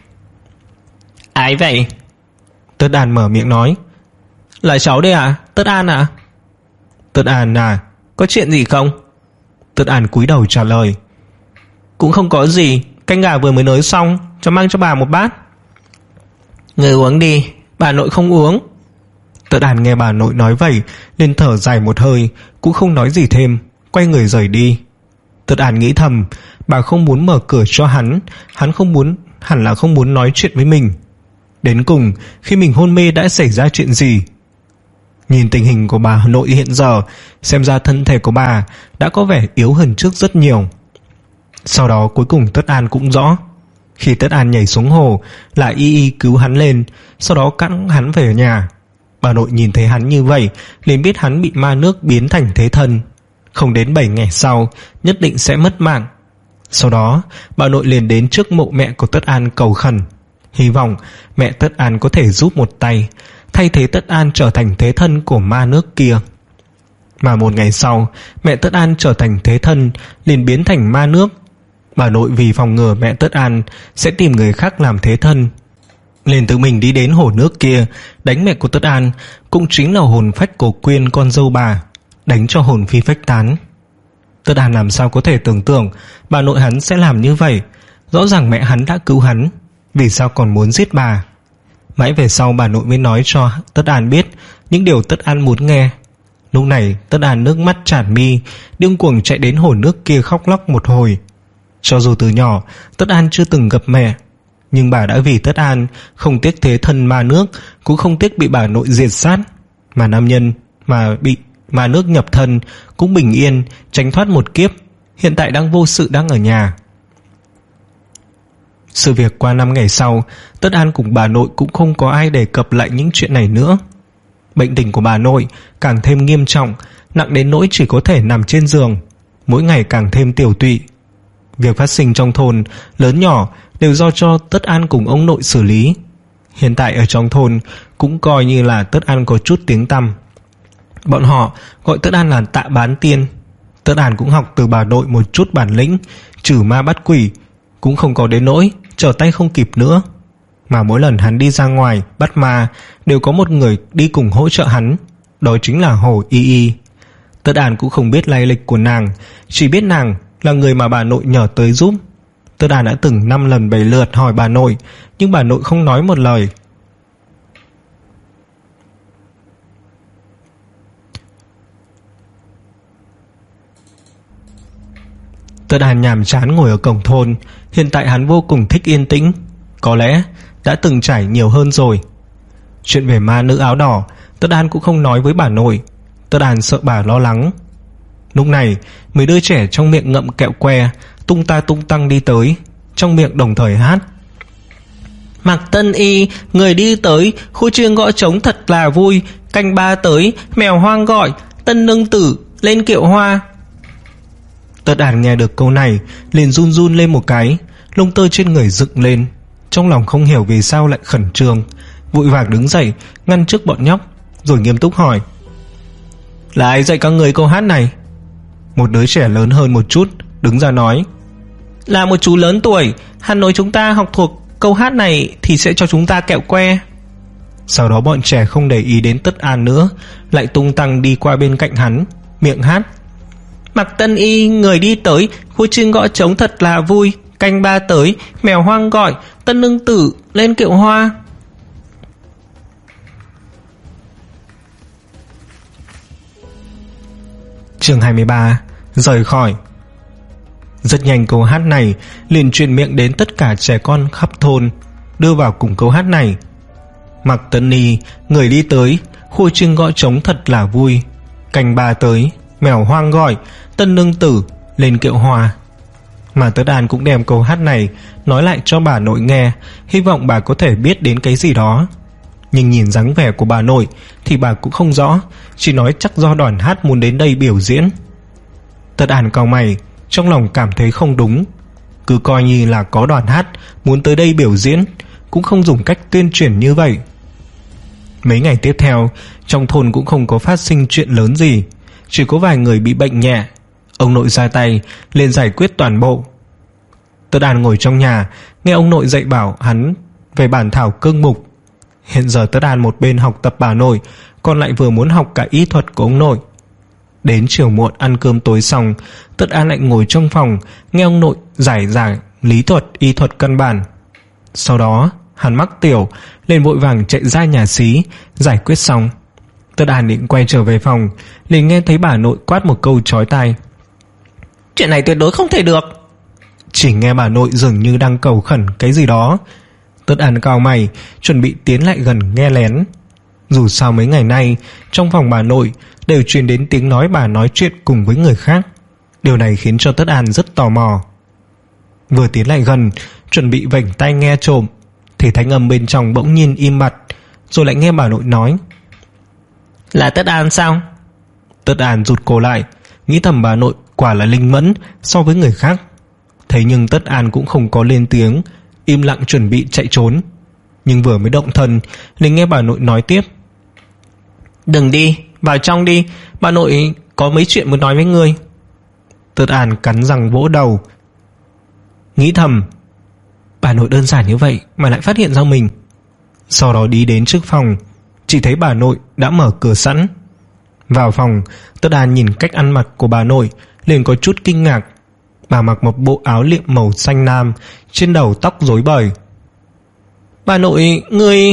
Ai vậy? Tất An mở miệng nói. Là cháu đây à? Tất An à? Tất An à, có chuyện gì không? Tất An cúi đầu trả lời. Cũng không có gì, canh gà vừa mới nấu xong, cháu mang cho bà một bát. Người uống đi, bà nội không uống. Tất An nghe bà nội nói vậy nên thở dài một hơi, cũng không nói gì thêm, quay người rời đi. Tất An nghĩ thầm, bà không muốn mở cửa cho hắn, hắn không muốn, hẳn là không muốn nói chuyện với mình. Đến cùng, khi mình hôn mê đã xảy ra chuyện gì? Nhìn tình hình của bà nội hiện giờ, xem ra thân thể của bà đã có vẻ yếu hơn trước rất nhiều. Sau đó cuối cùng Tất An cũng rõ. Khi Tất An nhảy xuống hồ là Y Y cứu hắn lên, sau đó cõng hắn về nhà. Bà nội nhìn thấy hắn như vậy liền biết hắn bị ma nước biến thành thế thân, không đến bảy ngày sau nhất định sẽ mất mạng. Sau đó bà nội liền đến trước mộ mẹ của Tất An cầu khẩn, hy vọng mẹ Tất An có thể giúp một tay, thay thế Tất An trở thành thế thân của ma nước kia. Mà một ngày sau, mẹ Tất An trở thành thế thân liền biến thành ma nước. Bà nội vì phòng ngừa mẹ Tất An sẽ tìm người khác làm thế thân, liền tự mình đi đến hồ nước kia đánh mẹ của Tất An, cũng chính là hồn phách của Quyên con dâu bà, đánh cho hồn phi phách tán. Tất An làm sao có thể tưởng tượng bà nội hắn sẽ làm như vậy. Rõ ràng mẹ hắn đã cứu hắn, vì sao còn muốn giết bà? Mãi về sau bà nội mới nói cho Tất An biết những điều Tất An muốn nghe. Lúc này Tất An nước mắt tràn mi, điên cuồng chạy đến hồ nước kia khóc lóc một hồi. Cho dù từ nhỏ Tất An chưa từng gặp mẹ, nhưng bà đã vì Tất An không tiếc thế thân ma nước, cũng không tiếc bị bà nội diệt sát. Mà nam nhân mà bị ma nước nhập thân cũng bình yên tránh thoát một kiếp, hiện tại đang vô sự, đang ở nhà. Sự việc qua năm ngày sau, Tất An cùng bà nội cũng không có ai đề cập lại những chuyện này nữa. Bệnh tình của bà nội càng thêm nghiêm trọng, nặng đến nỗi chỉ có thể nằm trên giường, mỗi ngày càng thêm tiểu tụy. Việc phát sinh trong thôn lớn nhỏ đều do cho Tất An cùng ông nội xử lý. Hiện tại ở trong thôn cũng coi như là Tất An có chút tiếng tăm. Bọn họ gọi Tất An là Tạ Bán Tiên. Tất An cũng học từ bà nội một chút bản lĩnh trừ ma bắt quỷ, cũng không có đến nỗi trở tay không kịp nữa. Mà mỗi lần hắn đi ra ngoài bắt ma đều có một người đi cùng hỗ trợ hắn, đó chính là Hồ Y Y. Tất An cũng không biết lai lịch của nàng, chỉ biết nàng là người mà bà nội nhờ tới giúp. Tất An đã từng năm lần bảy lượt hỏi bà nội, nhưng bà nội không nói một lời. Tất An nhàm chán ngồi ở cổng thôn. Hiện tại hắn vô cùng thích yên tĩnh, có lẽ đã từng trải nhiều hơn rồi. Chuyện về ma nữ áo đỏ Tất An cũng không nói với bà nội. Tất An sợ bà lo lắng. Lúc này mấy đứa trẻ trong miệng ngậm kẹo que tung ta tung tăng đi tới, trong miệng đồng thời hát. Mặc Tân Y, người đi tới, khu chiêng gõ trống thật là vui, canh ba tới, mèo hoang gọi, tân nương tử lên kiệu hoa. Tất An nghe được câu này liền run run lên một cái, lông tơ trên người dựng lên, trong lòng không hiểu vì sao lại khẩn trương, vội vàng đứng dậy ngăn trước bọn nhóc, rồi nghiêm túc hỏi. Là ai dạy các người câu hát này? Một đứa trẻ lớn hơn một chút đứng ra nói. Là một chú lớn tuổi, hắn nói chúng ta học thuộc câu hát này thì sẽ cho chúng ta kẹo que. Sau đó bọn trẻ không để ý đến Tất An nữa, lại tung tăng đi qua bên cạnh hắn, miệng hát. Mặc Tân Y, người đi tới, khu chiêng gõ trống thật là vui, canh ba tới, mèo hoang gọi, tân nương tử lên kiệu hoa. Chương hai mươi ba. Rời khỏi. Rất nhanh câu hát này liền truyền miệng đến tất cả trẻ con khắp thôn, đưa vào cùng câu hát này. Mặc Tân Y, người đi tới, khu chiêng gõ trống thật là vui, canh ba tới, mèo hoang gọi, tân nương tử lên kiệu hoa. Mà Tất An cũng đem câu hát này nói lại cho bà nội nghe, hy vọng bà có thể biết đến cái gì đó. Nhưng nhìn dáng vẻ của bà nội thì bà cũng không rõ, chỉ nói chắc do đoàn hát muốn đến đây biểu diễn. Tất An cau mày, trong lòng cảm thấy không đúng. Cứ coi như là có đoàn hát muốn tới đây biểu diễn, cũng không dùng cách tuyên truyền như vậy. Mấy ngày tiếp theo, trong thôn cũng không có phát sinh chuyện lớn gì, chỉ có vài người bị bệnh nhẹ. Ông nội ra tay lên giải quyết toàn bộ. Tất An ngồi trong nhà, nghe ông nội dạy bảo hắn về bản thảo cương mục. Hiện giờ Tất An một bên học tập bà nội, còn lại vừa muốn học cả y thuật của ông nội. Đến chiều muộn ăn cơm tối xong, Tất An lại ngồi trong phòng nghe ông nội giải giải lý thuật, y thuật căn bản. Sau đó hắn mắc tiểu, lên vội vàng chạy ra nhà xí. Giải quyết xong, Tất An định quay trở về phòng, liền nghe thấy bà nội quát một câu chói tai: "Chuyện này tuyệt đối không thể được!" Chỉ nghe bà nội dường như đang cầu khẩn cái gì đó. Tất An cau mày, chuẩn bị tiến lại gần nghe lén. Dù sao mấy ngày nay trong phòng bà nội đều truyền đến tiếng nói bà nói chuyện cùng với người khác. Điều này khiến cho Tất An rất tò mò. Vừa tiến lại gần, chuẩn bị vểnh tai nghe trộm, thì thanh âm bên trong bỗng nhiên im bặt, rồi lại nghe bà nội nói: "Là Tất An sao?" Tất An rụt cổ lại, nghĩ thầm bà nội quả là linh mẫn so với người khác. Thế nhưng Tất An cũng không có lên tiếng, im lặng chuẩn bị chạy trốn. Nhưng vừa mới động thân, liền nghe bà nội nói tiếp: "Đừng đi, vào trong đi, bà nội có mấy chuyện muốn nói với ngươi." Tất An cắn răng vỗ đầu, nghĩ thầm: bà nội đơn giản như vậy mà lại phát hiện ra mình. Sau đó đi đến trước phòng, chỉ thấy bà nội đã mở cửa sẵn. Vào phòng, Tất An nhìn cách ăn mặc của bà nội liền có chút kinh ngạc. Bà mặc một bộ áo liệm màu xanh lam, trên đầu tóc rối bời. "Bà nội, ngươi..."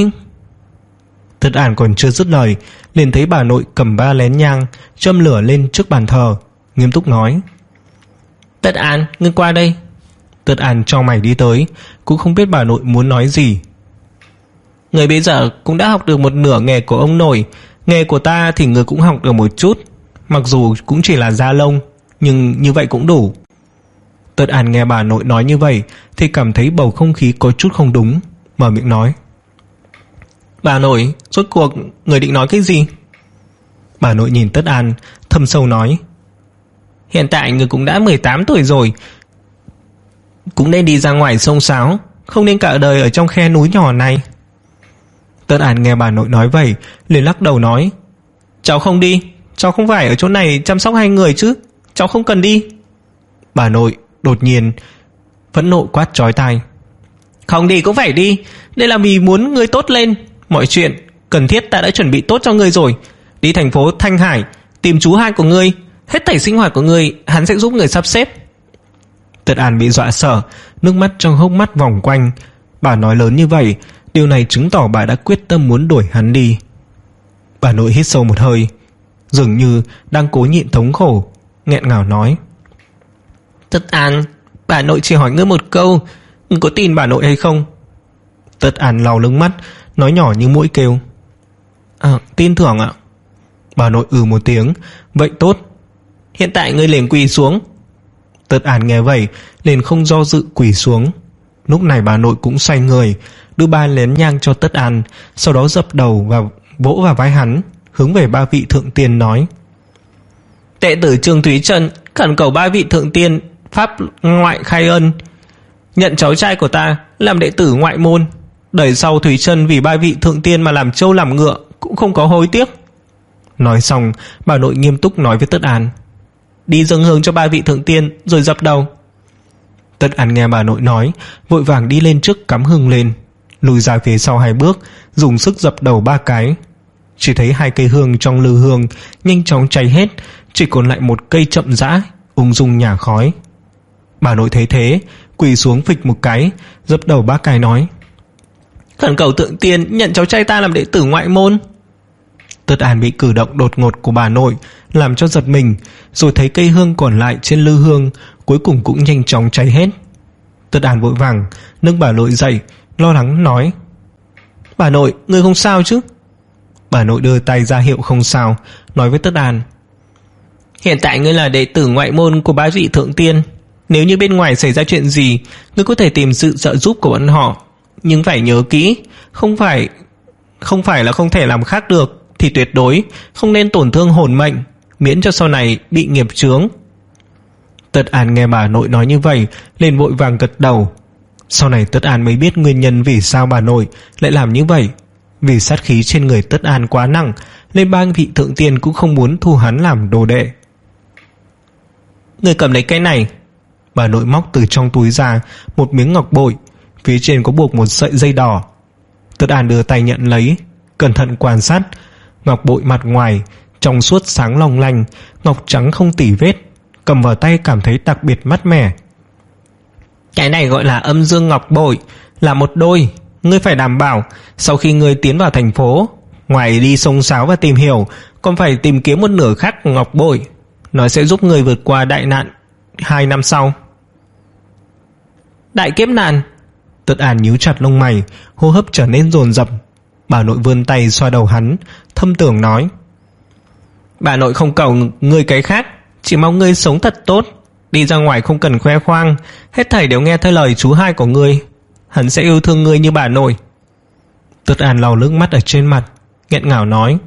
Tất An còn chưa dứt lời, liền thấy bà nội cầm ba nén nhang châm lửa lên trước bàn thờ, nghiêm túc nói: "Tất An, ngươi qua đây." Tất An cho mày đi tới, cũng không biết bà nội muốn nói gì. "Người bây giờ cũng đã học được một nửa nghề của ông nội, nghề của ta thì người cũng học được một chút, mặc dù cũng chỉ là da lông, nhưng như vậy cũng đủ." Tất An nghe bà nội nói như vậy thì cảm thấy bầu không khí có chút không đúng, mở miệng nói: "Bà nội, rốt cuộc người định nói cái gì?" Bà nội nhìn Tất An, thâm sâu nói: "Hiện tại người cũng đã mười tám tuổi rồi, cũng nên đi ra ngoài xông xáo, không nên cả đời ở trong khe núi nhỏ này." Tất An nghe bà nội nói vậy liền lắc đầu nói: "Cháu không đi, cháu không phải ở chỗ này chăm sóc hai người chứ, cháu không cần đi." Bà nội đột nhiên phẫn nộ quát chói tai: "Không đi cũng phải đi, đây là vì muốn ngươi tốt lên. Mọi chuyện cần thiết ta đã chuẩn bị tốt cho ngươi rồi. Đi thành phố Thanh Hải tìm chú hai của ngươi, hết thảy sinh hoạt của ngươi hắn sẽ giúp người sắp xếp." Tất An bị dọa sợ, nước mắt trong hốc mắt vòng quanh. Bà nói lớn như vậy, điều này chứng tỏ bà đã quyết tâm muốn đuổi hắn đi. Bà nội hít sâu một hơi, dường như đang cố nhịn thống khổ, nghẹn ngào nói: "Tất An, bà nội chỉ hỏi ngươi một câu, ngươi có tin bà nội hay không?" Tất An lau nước mắt, nói nhỏ như mũi kêu: "À, tin tưởng ạ." Bà nội ừ một tiếng: "Vậy tốt, hiện tại ngươi liền quỳ xuống." Tất An nghe vậy liền không do dự quỳ xuống. Lúc này bà nội cũng xoay người, đưa ba nén nhang cho Tất An, sau đó dập đầu và vỗ vào vai hắn, hướng về ba vị thượng tiên nói: "Đệ tử Trương Thúy Trân khẩn cầu ba vị thượng tiên pháp ngoại khai ân, nhận cháu trai của ta làm đệ tử ngoại môn. Đời sau Thúy Trân vì ba vị thượng tiên mà làm trâu làm ngựa cũng không có hối tiếc." Nói xong, bà nội nghiêm túc nói với Tất An: "Đi dâng hương cho ba vị thượng tiên rồi dập đầu." Tất An nghe bà nội nói, vội vàng đi lên trước cắm hương lên, lùi ra phía sau hai bước, dùng sức dập đầu ba cái. Chỉ thấy hai cây hương trong lư hương nhanh chóng cháy hết, chỉ còn lại một cây chậm rãi ung dung nhả khói. Bà nội thấy thế, quỳ xuống phịch một cái, dập đầu ba cái nói: "Khẩn cầu thượng tiên nhận cháu trai ta làm đệ tử ngoại môn." Tất An bị cử động đột ngột của bà nội làm cho giật mình, rồi thấy cây hương còn lại trên lư hương cuối cùng cũng nhanh chóng cháy hết. Tất An vội vàng nâng bà nội dậy, lo lắng nói: "Bà nội, ngươi không sao chứ?" Bà nội đưa tay ra hiệu không sao, nói với Tất An: "Hiện tại ngươi là đệ tử ngoại môn của ba vị thượng tiên, nếu như bên ngoài xảy ra chuyện gì, ngươi có thể tìm sự trợ giúp của bọn họ, nhưng phải nhớ kỹ, không phải không phải là không thể làm khác được, thì tuyệt đối không nên tổn thương hồn mệnh, miễn cho sau này bị nghiệp chướng." Tất An nghe bà nội nói như vậy liền vội vàng gật đầu. Sau này Tất An mới biết nguyên nhân vì sao bà nội lại làm như vậy. Vì sát khí trên người Tất An quá nặng nên ba vị thượng tiên cũng không muốn thu hắn làm đồ đệ. Người cầm lấy cái này. Bà nội móc từ trong túi ra một miếng ngọc bội, phía trên có buộc một sợi dây đỏ. Tất An đưa tay nhận lấy, cẩn thận quan sát. Ngọc bội mặt ngoài trong suốt sáng long lanh, ngọc trắng không tỉ vết, cầm vào tay cảm thấy đặc biệt mát mẻ. Cái này gọi là âm dương ngọc bội, là một đôi. Ngươi phải đảm bảo sau khi ngươi tiến vào thành phố, ngoài đi xông xáo và tìm hiểu, còn phải tìm kiếm một nửa khác của ngọc bội. Nó sẽ giúp ngươi vượt qua đại nạn hai năm sau. Đại kiếp nạn? Tất An nhíu chặt lông mày, hô hấp trở nên dồn dập. Bà nội vươn tay xoa đầu hắn, thâm tưởng nói: Bà nội không cầu ngươi cái khác, chỉ mong ngươi sống thật tốt, đi ra ngoài không cần khoe khoang, hết thảy đều nghe theo lời chú hai của ngươi. Hắn sẽ yêu thương ngươi như bà nội. Tất An lau nước mắt ở trên mặt, nghẹn ngào nói: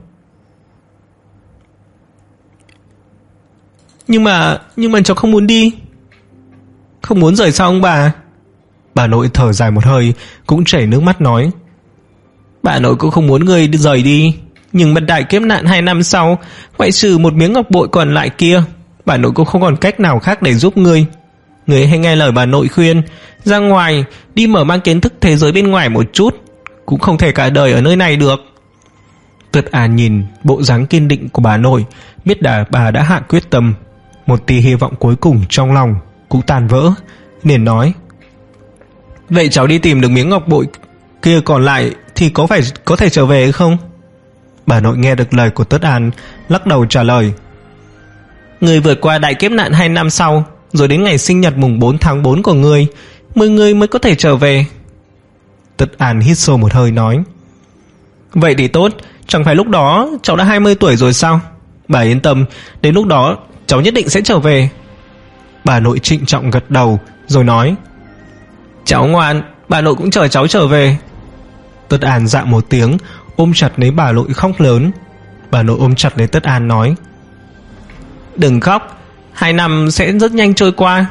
Nhưng mà, nhưng mà cháu không muốn đi. Không muốn rời sao ông bà? Bà nội thở dài một hơi, cũng chảy nước mắt nói: Bà nội cũng không muốn ngươi rời đi, nhưng mà đại kiếp nạn hai năm sau, ngoại trừ một miếng ngọc bội còn lại kia, bà nội cũng không còn cách nào khác để giúp ngươi. Ngươi hãy nghe lời bà nội khuyên, ra ngoài đi mở mang kiến thức thế giới bên ngoài một chút, cũng không thể cả đời ở nơi này được. Tất An nhìn bộ dáng kiên định của bà nội, biết là bà đã hạ quyết tâm. Một tia hy vọng cuối cùng trong lòng cũng tan vỡ, nên nói: Vậy cháu đi tìm được miếng ngọc bội kia còn lại thì có phải có thể trở về hay không? Bà nội nghe được lời của Tất An, lắc đầu trả lời: Người vượt qua đại kiếp nạn hai năm sau, rồi đến ngày sinh nhật mùng bốn tháng bốn của ngươi, mười người mới có thể trở về. Tất An hít sâu một hơi nói: Vậy thì tốt, chẳng phải lúc đó cháu đã hai mươi tuổi rồi sao? Bà yên tâm, đến lúc đó cháu nhất định sẽ trở về. Bà nội trịnh trọng gật đầu rồi nói: Cháu ngoan, bà nội cũng chờ cháu trở về. Tất An dạ một tiếng, ôm chặt lấy bà nội khóc lớn. Bà nội ôm chặt lấy Tất An nói: Đừng khóc, hai năm sẽ rất nhanh trôi qua.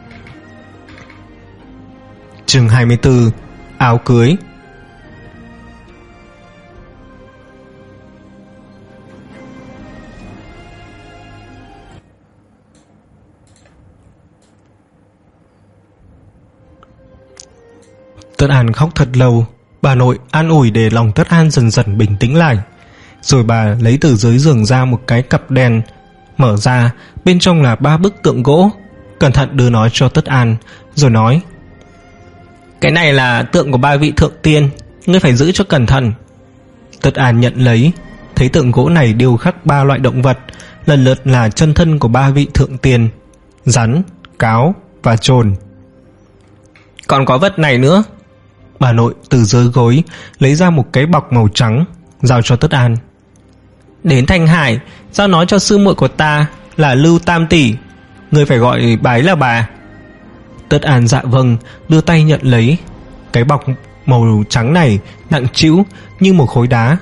Chương hai mươi tư. Áo cưới. Tất An khóc thật lâu. Bà nội an ủi để lòng Tất An dần dần bình tĩnh lại. Rồi bà lấy từ dưới giường ra một cái cặp đèn, mở ra, bên trong là ba bức tượng gỗ, cẩn thận đưa nó cho Tất An, rồi nói: Cái này là tượng của ba vị thượng tiên, ngươi phải giữ cho cẩn thận. Tất An nhận lấy, thấy tượng gỗ này điêu khắc ba loại động vật, lần lượt là chân thân của ba vị thượng tiên: rắn, cáo và trồn. Còn có vật này nữa. Bà nội từ dưới gối lấy ra một cái bọc màu trắng, giao cho Tất An. Đến Thanh Hải, giao nó cho sư muội của ta là Lưu Tam tỷ, ngươi phải gọi bái là bà. Tất An dạ vâng, đưa tay nhận lấy. Cái bọc màu trắng này nặng trĩu như một khối đá.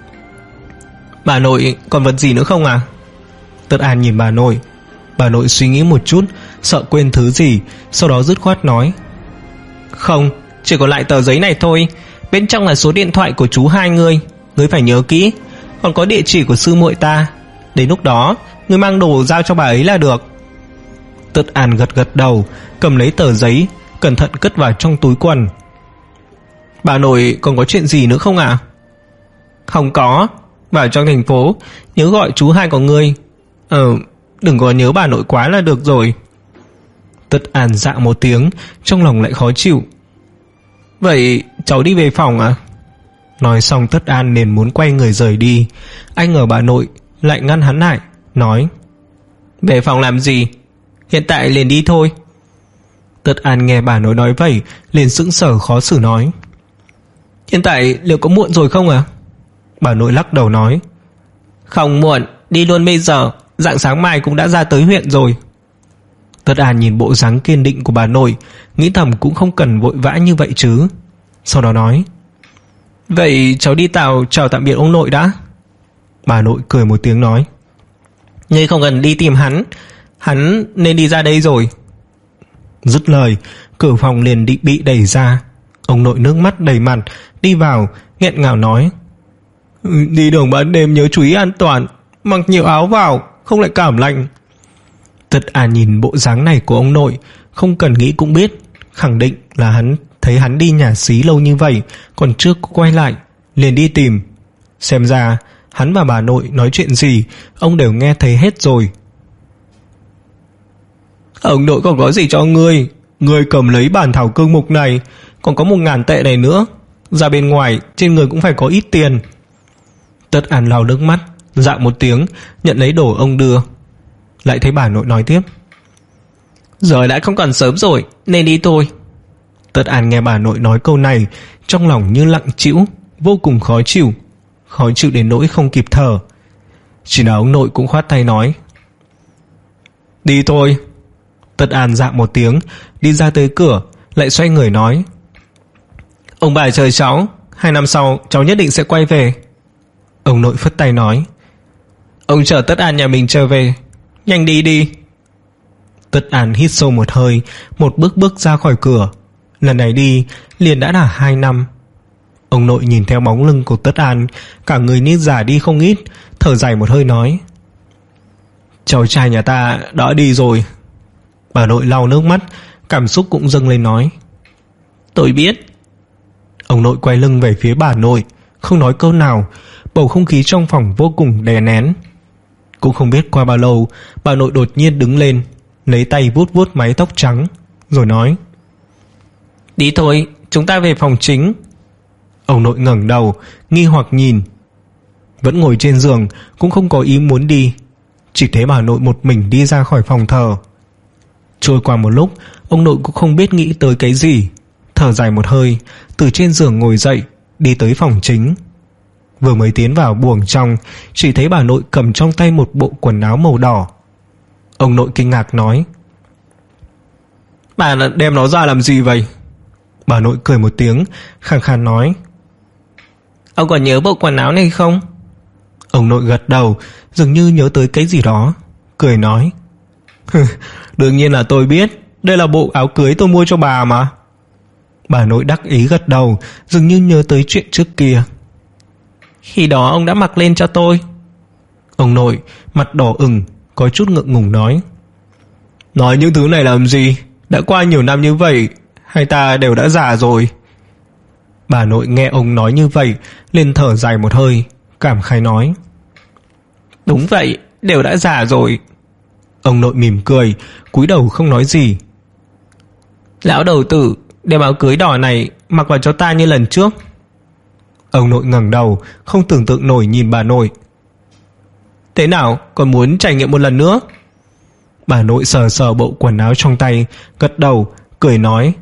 Bà nội còn vật gì nữa không à? Tất An nhìn bà nội. Bà nội suy nghĩ một chút, sợ quên thứ gì, sau đó dứt khoát nói: Không, chỉ còn lại tờ giấy này thôi. Bên trong là số điện thoại của chú hai ngươi, ngươi phải nhớ kỹ. Còn có địa chỉ của sư muội ta. Đến lúc đó ngươi mang đồ giao cho bà ấy là được. Tất An gật gật đầu, cầm lấy tờ giấy, cẩn thận cất vào trong túi quần. Bà nội còn có chuyện gì nữa không ạ? À? Không có. Vào trong thành phố nhớ gọi chú hai của ngươi. Ờ, đừng có nhớ bà nội quá là được rồi. Tất An dạ một tiếng, trong lòng lại khó chịu. Vậy cháu đi về phòng à? Nói xong Tất An liền muốn quay người rời đi. Anh ở bà nội lại ngăn hắn lại, nói: Về phòng làm gì? Hiện tại liền đi thôi. Tất An nghe bà nội nói vậy liền sững sờ khó xử nói: Hiện tại liệu có muộn rồi không à? Bà nội lắc đầu nói: Không muộn, đi luôn bây giờ, rạng sáng mai cũng đã ra tới huyện rồi. Tất An nhìn bộ dáng kiên định của bà nội, nghĩ thầm cũng không cần vội vã như vậy chứ. Sau đó nói: Vậy cháu đi tàu chào tạm biệt ông nội đã. Bà nội cười một tiếng nói: Ngươi không cần đi tìm hắn, hắn nên đi ra đây rồi. Dứt lời, cửa phòng liền định bị đẩy ra. Ông nội nước mắt đầy mặt đi vào, nghẹn ngào nói: Đi đường ban đêm nhớ chú ý an toàn, mặc nhiều áo vào, không lại cảm lạnh. Tất An nhìn bộ dáng này của ông nội, không cần nghĩ cũng biết, khẳng định là hắn thấy hắn đi nhà xí lâu như vậy còn chưa có quay lại, liền đi tìm. Xem ra hắn và bà nội nói chuyện gì ông đều nghe thấy hết rồi. Ông nội còn có gì cho ngươi? Ngươi cầm lấy bản thảo cương mục này, còn có một ngàn tệ này nữa. Ra bên ngoài trên người cũng phải có ít tiền. Tất An lau nước mắt, dạ một tiếng, nhận lấy đồ ông đưa. Lại thấy bà nội nói tiếp: Giờ đã không còn sớm rồi, nên đi thôi. Tất An nghe bà nội nói câu này, trong lòng như lặng trĩu, vô cùng khó chịu, khó chịu đến nỗi không kịp thở. Chỉ là ông nội cũng khoát tay nói: Đi thôi. Tất An dạ một tiếng, đi ra tới cửa, lại xoay người nói: Ông bà chờ cháu, hai năm sau cháu nhất định sẽ quay về. Ông nội phất tay nói: Ông chờ Tất An nhà mình trở về, nhanh đi đi. Tất An hít sâu một hơi, một bước bước ra khỏi cửa. Lần này đi liền đã là hai năm. Ông nội nhìn theo bóng lưng của Tất An, cả người như già đi không ít, thở dài một hơi nói: Cháu trai nhà ta đã đi rồi. Bà nội lau nước mắt, cảm xúc cũng dâng lên nói: Tôi biết. Ông nội quay lưng về phía bà nội, không nói câu nào. Bầu không khí trong phòng vô cùng đè nén. Cũng không biết qua bao lâu, bà nội đột nhiên đứng lên, lấy tay vuốt vuốt mái tóc trắng, rồi nói: Đi thôi, chúng ta về phòng chính. Ông nội ngẩng đầu, nghi hoặc nhìn. Vẫn ngồi trên giường, cũng không có ý muốn đi. Chỉ thấy bà nội một mình đi ra khỏi phòng thờ. Trôi qua một lúc, ông nội cũng không biết nghĩ tới cái gì, thở dài một hơi, từ trên giường ngồi dậy, đi tới phòng chính. Vừa mới tiến vào buồng trong, chỉ thấy bà nội cầm trong tay một bộ quần áo màu đỏ. Ông nội kinh ngạc nói: Bà đem nó ra làm gì vậy? Bà nội cười một tiếng, khàn khàn nói: Ông còn nhớ bộ quần áo này không? Ông nội gật đầu, dường như nhớ tới cái gì đó, cười nói: Đương nhiên là tôi biết, đây là bộ áo cưới tôi mua cho bà mà. Bà nội đắc ý gật đầu, dường như nhớ tới chuyện trước kia. Khi đó ông đã mặc lên cho tôi. Ông nội mặt đỏ ửng, có chút ngượng ngùng nói: Nói những thứ này làm gì? Đã qua nhiều năm như vậy, hai ta đều đã già rồi. Bà nội nghe ông nói như vậy, liền thở dài một hơi, cảm khái nói: Đúng vậy, đều đã già rồi. Ông nội mỉm cười, cúi đầu không nói gì. Lão đầu tử, đem áo cưới đỏ này mặc vào cho ta như lần trước. Ông nội ngẩng đầu, không tưởng tượng nổi nhìn bà nội. Thế nào, còn muốn trải nghiệm một lần nữa? Bà nội sờ sờ bộ quần áo trong tay, gật đầu, cười nói: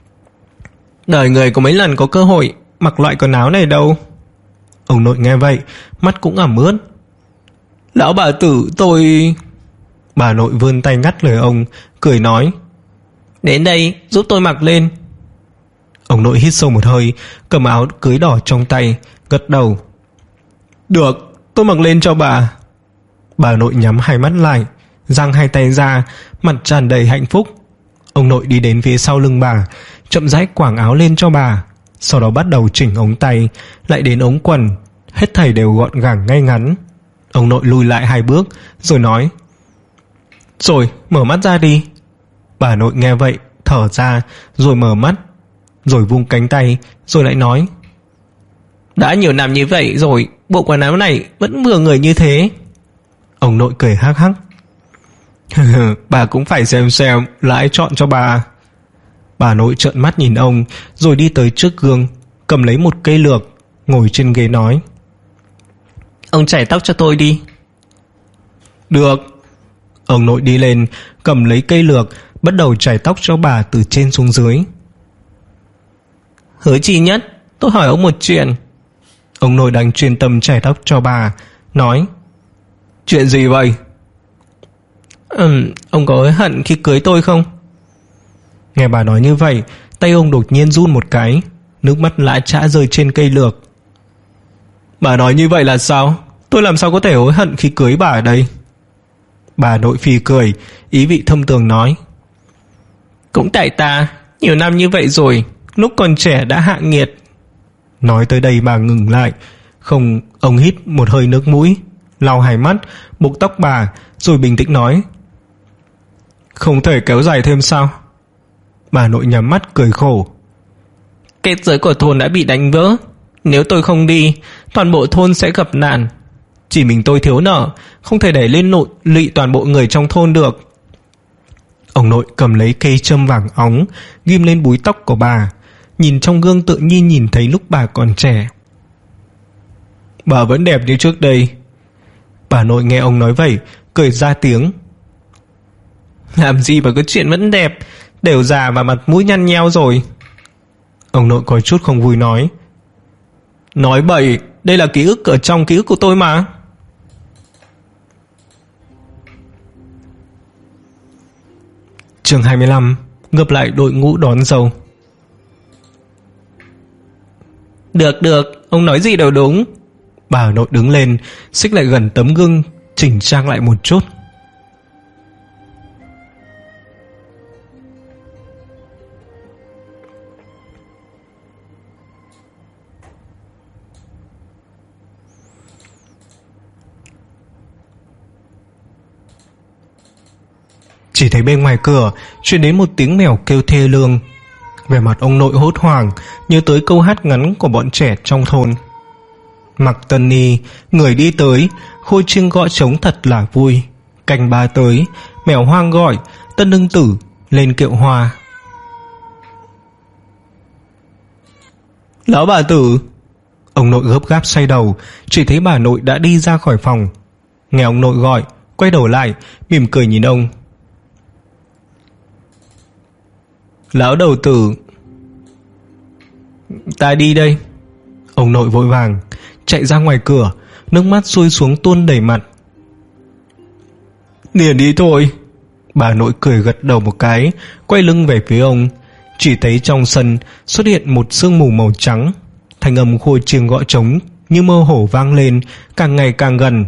Đời người có mấy lần có cơ hội mặc loại quần áo này đâu. Ông nội nghe vậy, mắt cũng ẩm ướt. Lão bà tử, tôi... Bà nội vươn tay ngắt lời ông, cười nói: Đến đây, giúp tôi mặc lên. Ông nội hít sâu một hơi, cầm áo cưới đỏ trong tay, gật đầu: Được, tôi mặc lên cho bà. Bà nội nhắm hai mắt lại, giang hai tay ra, mặt tràn đầy hạnh phúc. Ông nội đi đến phía sau lưng bà, chậm rãi quàng áo lên cho bà, sau đó bắt đầu chỉnh ống tay, lại đến ống quần, hết thảy đều gọn gàng ngay ngắn. Ông nội lùi lại hai bước, rồi nói: Rồi, mở mắt ra đi. Bà nội nghe vậy, thở ra, rồi mở mắt, rồi vung cánh tay, rồi lại nói: Đã nhiều năm như vậy rồi, bộ quần áo này vẫn vừa người như thế. Ông nội cười hắc hắc: Bà cũng phải xem xem là ai chọn cho bà. Bà nội trợn mắt nhìn ông, rồi đi tới trước gương, cầm lấy một cây lược, ngồi trên ghế nói: Ông chải tóc cho tôi đi. Được. Ông nội đi lên, cầm lấy cây lược, bắt đầu chải tóc cho bà từ trên xuống dưới. Hứa Chi Nhất, tôi hỏi ông một chuyện. Ông nội đang chuyên tâm chải tóc cho bà, nói: Chuyện gì vậy? Ừm, ông có hối hận khi cưới tôi không? Nghe bà nói như vậy, tay ông đột nhiên run một cái, nước mắt lã chã rơi trên cây lược. Bà nói như vậy là sao? Tôi làm sao có thể hối hận khi cưới bà ở đây? Bà nội phì cười, ý vị thâm tường nói: Cũng tại ta, nhiều năm như vậy rồi, lúc còn trẻ đã hạ nghiệt. Nói tới đây bà ngừng lại, Không, ông hít một hơi nước mũi, lau hai mắt, buộc tóc bà, rồi bình tĩnh nói: Không thể kéo dài thêm sao? Bà nội nhắm mắt cười khổ: Kết giới của thôn đã bị đánh vỡ. Nếu tôi không đi, toàn bộ thôn sẽ gặp nạn. Chỉ mình tôi thiếu nợ, không thể đẩy lên nội lụy toàn bộ người trong thôn được. Ông nội cầm lấy cây châm vàng óng, ghim lên búi tóc của bà, nhìn trong gương tự nhiên nhìn thấy lúc bà còn trẻ. Bà vẫn đẹp như trước đây. Bà nội nghe ông nói vậy, cười ra tiếng: Làm gì mà có chuyện vẫn đẹp, đều già và mặt mũi nhăn nheo rồi. Ông nội có chút không vui nói: Nói bậy, đây là ký ức ở trong ký ức của tôi mà. Chương hai mươi lăm. Ngập lại đội ngũ đón dâu. Được được, ông nói gì đều đúng. Bà nội đứng lên, xích lại gần tấm gương, chỉnh trang lại một chút. Chỉ thấy bên ngoài cửa truyền đến một tiếng mèo kêu thê lương. Vẻ mặt ông nội hốt hoảng, nhớ tới câu hát ngắn của bọn trẻ trong thôn: Mặc tân y, người đi tới, khôi chiêng gõ trống thật là vui. Canh ba tới, mèo hoang gọi, tân nương tử lên kiệu hoa. Lão bà tử! Ông nội gấp gáp xoay đầu, chỉ thấy bà nội đã đi ra khỏi phòng. Nghe ông nội gọi, quay đầu lại, mỉm cười nhìn ông. Lão đầu tử, ta đi đây. Ông nội vội vàng chạy ra ngoài cửa, nước mắt xuôi xuống tuôn đầy mặt. Liền đi thôi. Bà nội cười gật đầu một cái, quay lưng về phía ông. Chỉ thấy trong sân xuất hiện một sương mù màu trắng. Thanh âm khôi chiêng gõ trống như mơ hồ vang lên, càng ngày càng gần.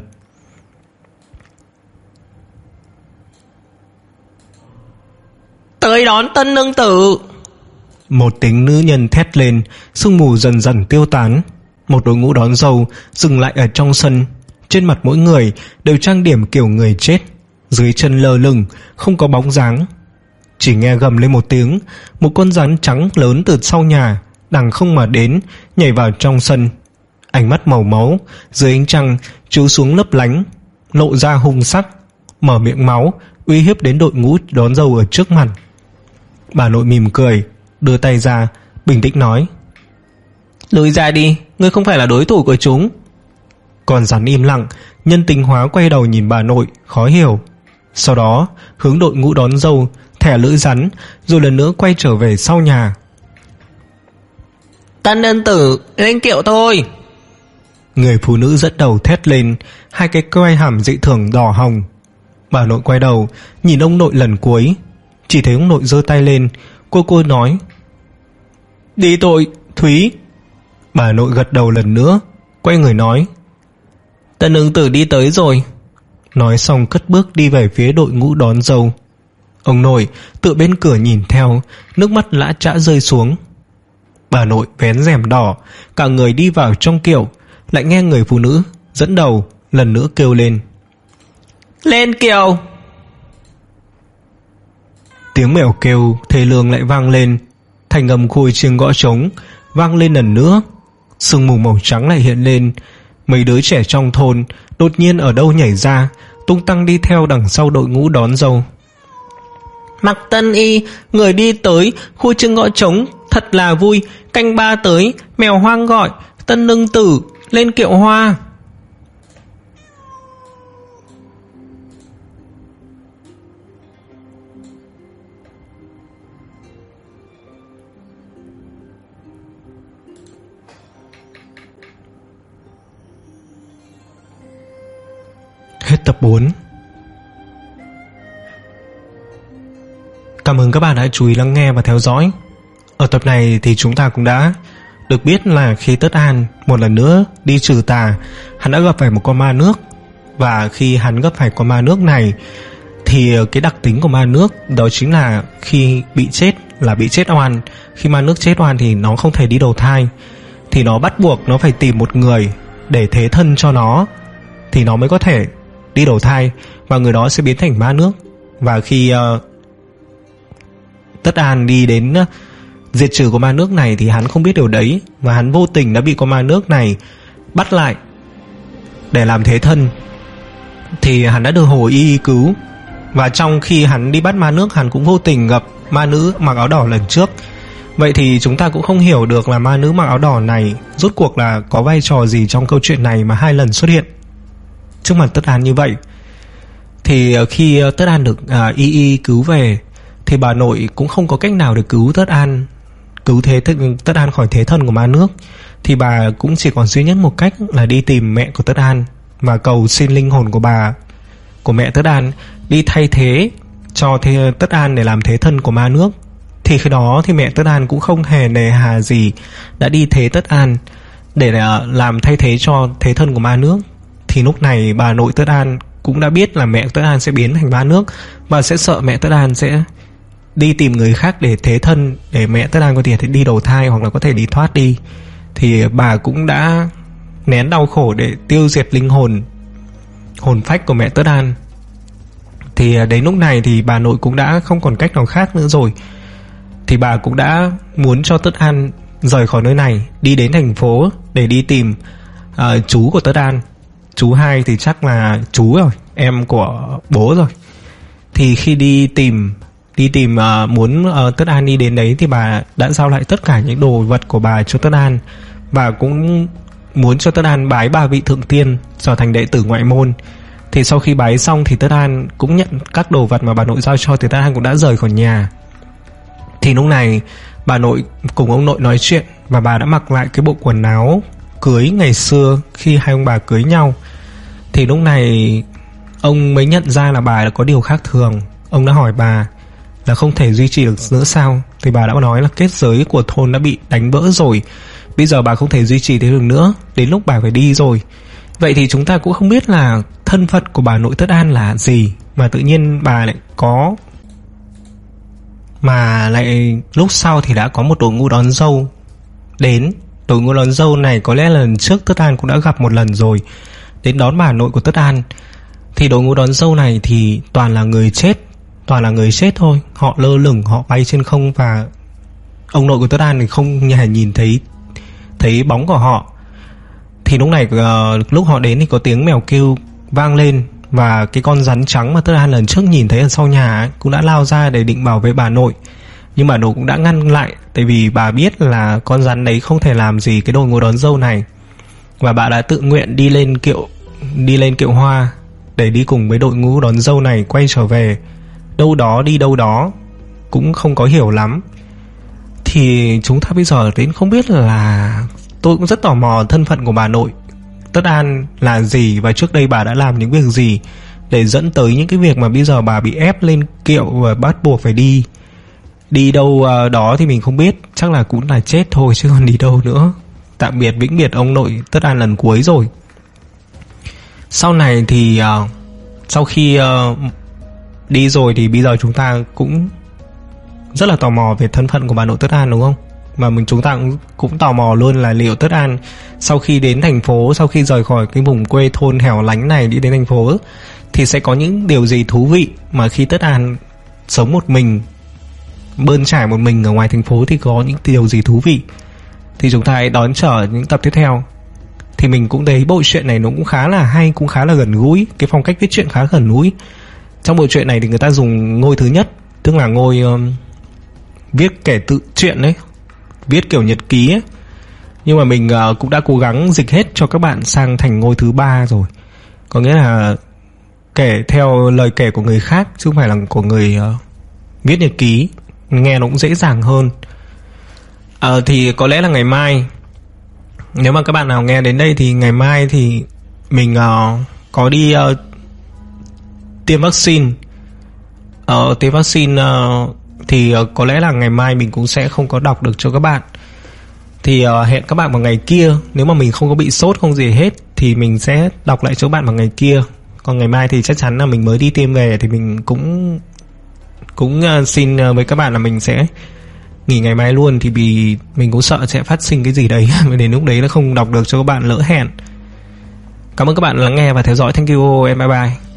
Tới đón tân nương tử. Một tiếng nữ nhân thét lên, sương mù dần dần tiêu tán. Một đội ngũ đón dâu dừng lại ở trong sân. Trên mặt mỗi người đều trang điểm kiểu người chết, dưới chân lơ lửng không có bóng dáng. Chỉ nghe gầm lên một tiếng, một con rắn trắng lớn từ sau nhà đằng không mà đến, nhảy vào trong sân. Ánh mắt màu máu dưới ánh trăng chiếu xuống lấp lánh, lộ ra hung sắc, mở miệng máu uy hiếp đến đội ngũ đón dâu ở trước mặt. Bà nội mỉm cười, đưa tay ra, bình tĩnh nói: Lùi ra đi, ngươi không phải là đối thủ của chúng. Con rắn im lặng, nhân tính hóa quay đầu nhìn bà nội, khó hiểu. Sau đó hướng đội ngũ đón dâu thẻ lưỡi rắn, rồi lần nữa quay trở về sau nhà. Tân nương tử, lên kiệu thôi. Người phụ nữ dẫn đầu thét lên, hai cái quai hàm dị thường đỏ hồng. Bà nội quay đầu nhìn ông nội lần cuối, chỉ thấy ông nội giơ tay lên, cô cô nói: Đi thôi, Thúy. Bà nội gật đầu lần nữa, quay người nói: Tân nương tử đi tới rồi. Nói xong cất bước đi về phía đội ngũ đón dâu. Ông nội tựa bên cửa nhìn theo, nước mắt lã chã rơi xuống. Bà nội vén rèm đỏ, cả người đi vào trong kiệu, lại nghe người phụ nữ dẫn đầu lần nữa kêu lên: Lên kiệu. Tiếng mèo kêu thê lương lại vang lên, thành âm khôi chiêng gõ trống vang lên lần nữa. Sương mù màu trắng lại hiện lên. Mấy đứa trẻ trong thôn đột nhiên ở đâu nhảy ra, tung tăng đi theo đằng sau đội ngũ đón dâu. Mặc tân y, người đi tới, khôi chiêng gõ trống thật là vui. Canh ba tới, mèo hoang gọi, tân nương tử lên kiệu hoa. Hết tập bốn. Cảm ơn các bạn đã chú ý lắng nghe và theo dõi. Ở tập này thì chúng ta cũng đã được biết là khi Tất An một lần nữa đi trừ tà, hắn đã gặp phải một con ma nước. Và khi hắn gặp phải con ma nước này thì cái đặc tính của ma nước đó chính là khi bị chết là bị chết oan. Khi ma nước chết oan thì nó không thể đi đầu thai, thì nó bắt buộc nó phải tìm một người để thế thân cho nó thì nó mới có thể đi đầu thai, và người đó sẽ biến thành ma nước. Và khi uh, Tất An đi đến uh, diệt trừ con ma nước này thì hắn không biết điều đấy, và hắn vô tình đã bị con ma nước này bắt lại để làm thế thân. Thì hắn đã được Hồ Y Y cứu, và trong khi hắn đi bắt ma nước, hắn cũng vô tình gặp ma nữ mặc áo đỏ lần trước. Vậy thì chúng ta cũng không hiểu được là ma nữ mặc áo đỏ này rốt cuộc là có vai trò gì trong câu chuyện này mà hai lần xuất hiện trước mặt Tất An như vậy. Thì khi Tất An được uh, Y Y cứu về thì bà nội cũng không có cách nào để cứu Tất An, cứu thế Tất An khỏi thế thân của ma nước. Thì bà cũng chỉ còn duy nhất một cách là đi tìm mẹ của Tất An và cầu xin linh hồn của bà, của mẹ Tất An, đi thay thế cho thế Tất An để làm thế thân của ma nước. Thì khi đó thì mẹ Tất An cũng không hề nề hà gì đã đi thế Tất An để làm thay thế cho thế thân của ma nước. Thì lúc này bà nội Tất An cũng đã biết là mẹ Tất An sẽ biến thành ma nước, và sẽ sợ mẹ Tất An sẽ đi tìm người khác để thế thân, để mẹ Tất An có thể đi đầu thai hoặc là có thể đi thoát đi. Thì bà cũng đã nén đau khổ để tiêu diệt linh hồn, hồn phách của mẹ Tất An. Thì đến lúc này thì bà nội cũng đã không còn cách nào khác nữa rồi. Thì bà cũng đã muốn cho Tất An rời khỏi nơi này, đi đến thành phố để đi tìm uh, chú của Tất An. Chú hai thì chắc là chú rồi, em của bố rồi. Thì khi đi tìm Đi tìm uh, muốn uh, Tất An đi đến đấy thì bà đã giao lại tất cả những đồ vật của bà cho Tất An. Bà cũng muốn cho Tất An bái ba vị thượng tiên, trở thành đệ tử ngoại môn. Thì sau khi bái xong thì Tất An cũng nhận các đồ vật mà bà nội giao cho, thì Tất An cũng đã rời khỏi nhà. Thì lúc này bà nội cùng ông nội nói chuyện, và bà đã mặc lại cái bộ quần áo cưới ngày xưa khi hai ông bà cưới nhau. Thì lúc này ông mới nhận ra là bà đã có điều khác thường. Ông đã hỏi bà là không thể duy trì được nữa sao. Thì bà đã nói là kết giới của thôn đã bị đánh vỡ rồi, bây giờ bà không thể duy trì thế được nữa, đến lúc bà phải đi rồi. Vậy thì chúng ta cũng không biết là thân phận của bà nội Tất An là gì, mà tự nhiên bà lại có Mà lại lúc sau thì đã có một đội ngũ đón dâu đến. Đội ngũ đón dâu này có lẽ là lần trước Tất An cũng đã gặp một lần rồi, đến đón bà nội của Tất An. Thì đội ngũ đón dâu này thì toàn là người chết, toàn là người chết thôi. Họ lơ lửng, họ bay trên không, và ông nội của Tất An thì không hề nhìn thấy thấy bóng của họ. Thì lúc này uh, lúc họ đến thì có tiếng mèo kêu vang lên, và cái con rắn trắng mà Tất An lần trước nhìn thấy ở sau nhà ấy, cũng đã lao ra để định bảo vệ bà nội. Nhưng bà nội cũng đã ngăn lại, tại vì bà biết là con rắn đấy không thể làm gì cái đội ngũ đón dâu này. Và bà đã tự nguyện đi lên kiệu Đi lên kiệu hoa để đi cùng với đội ngũ đón dâu này quay trở về. Đâu đó đi đâu đó, cũng không có hiểu lắm. Thì chúng ta bây giờ đến không biết là, tôi cũng rất tò mò thân phận của bà nội Tất An là gì, và trước đây bà đã làm những việc gì để dẫn tới những cái việc mà bây giờ bà bị ép lên kiệu và bắt buộc phải đi. Đi đâu đó thì mình không biết, chắc là cũng là chết thôi chứ còn đi đâu nữa. Tạm biệt vĩnh biệt ông nội Tất An lần cuối rồi. Sau này thì uh, sau khi uh, đi rồi thì bây giờ chúng ta cũng rất là tò mò về thân phận của bà nội Tất An, đúng không? Mà mình chúng ta cũng, cũng tò mò luôn là liệu Tất An sau khi đến thành phố, sau khi rời khỏi cái vùng quê thôn hẻo lánh này đi đến thành phố, thì sẽ có những điều gì thú vị. Mà khi Tất An sống một mình, bươn trải một mình ở ngoài thành phố thì có những điều gì thú vị. Thì chúng ta hãy đón chờ những tập tiếp theo. Thì mình cũng thấy bộ truyện này nó cũng khá là hay, cũng khá là gần gũi. Cái phong cách viết truyện khá gần gũi. Trong bộ truyện này thì người ta dùng ngôi thứ nhất, tức là ngôi um, viết kể tự truyện đấy, viết kiểu nhật ký ấy. Nhưng mà mình uh, cũng đã cố gắng dịch hết cho các bạn sang thành ngôi thứ ba rồi. Có nghĩa là kể theo lời kể của người khác, chứ không phải là của người uh, viết nhật ký. Nghe nó cũng dễ dàng hơn. uh, Thì có lẽ là ngày mai, nếu mà các bạn nào nghe đến đây thì ngày mai thì mình uh, có đi uh, tiêm vaccine. uh, Tiêm vaccine uh, thì uh, có lẽ là ngày mai mình cũng sẽ không có đọc được cho các bạn. Thì uh, hẹn các bạn vào ngày kia. Nếu mà mình không có bị sốt không gì hết thì mình sẽ đọc lại cho các bạn vào ngày kia. Còn ngày mai thì chắc chắn là mình mới đi tiêm về, thì mình cũng Cũng uh, xin uh, với các bạn là mình sẽ nghỉ ngày mai luôn. Thì vì mình cũng sợ sẽ phát sinh cái gì đấy mà đến lúc đấy nó không đọc được cho các bạn, lỡ hẹn. Cảm ơn các bạn lắng nghe và theo dõi. Thank you and bye bye.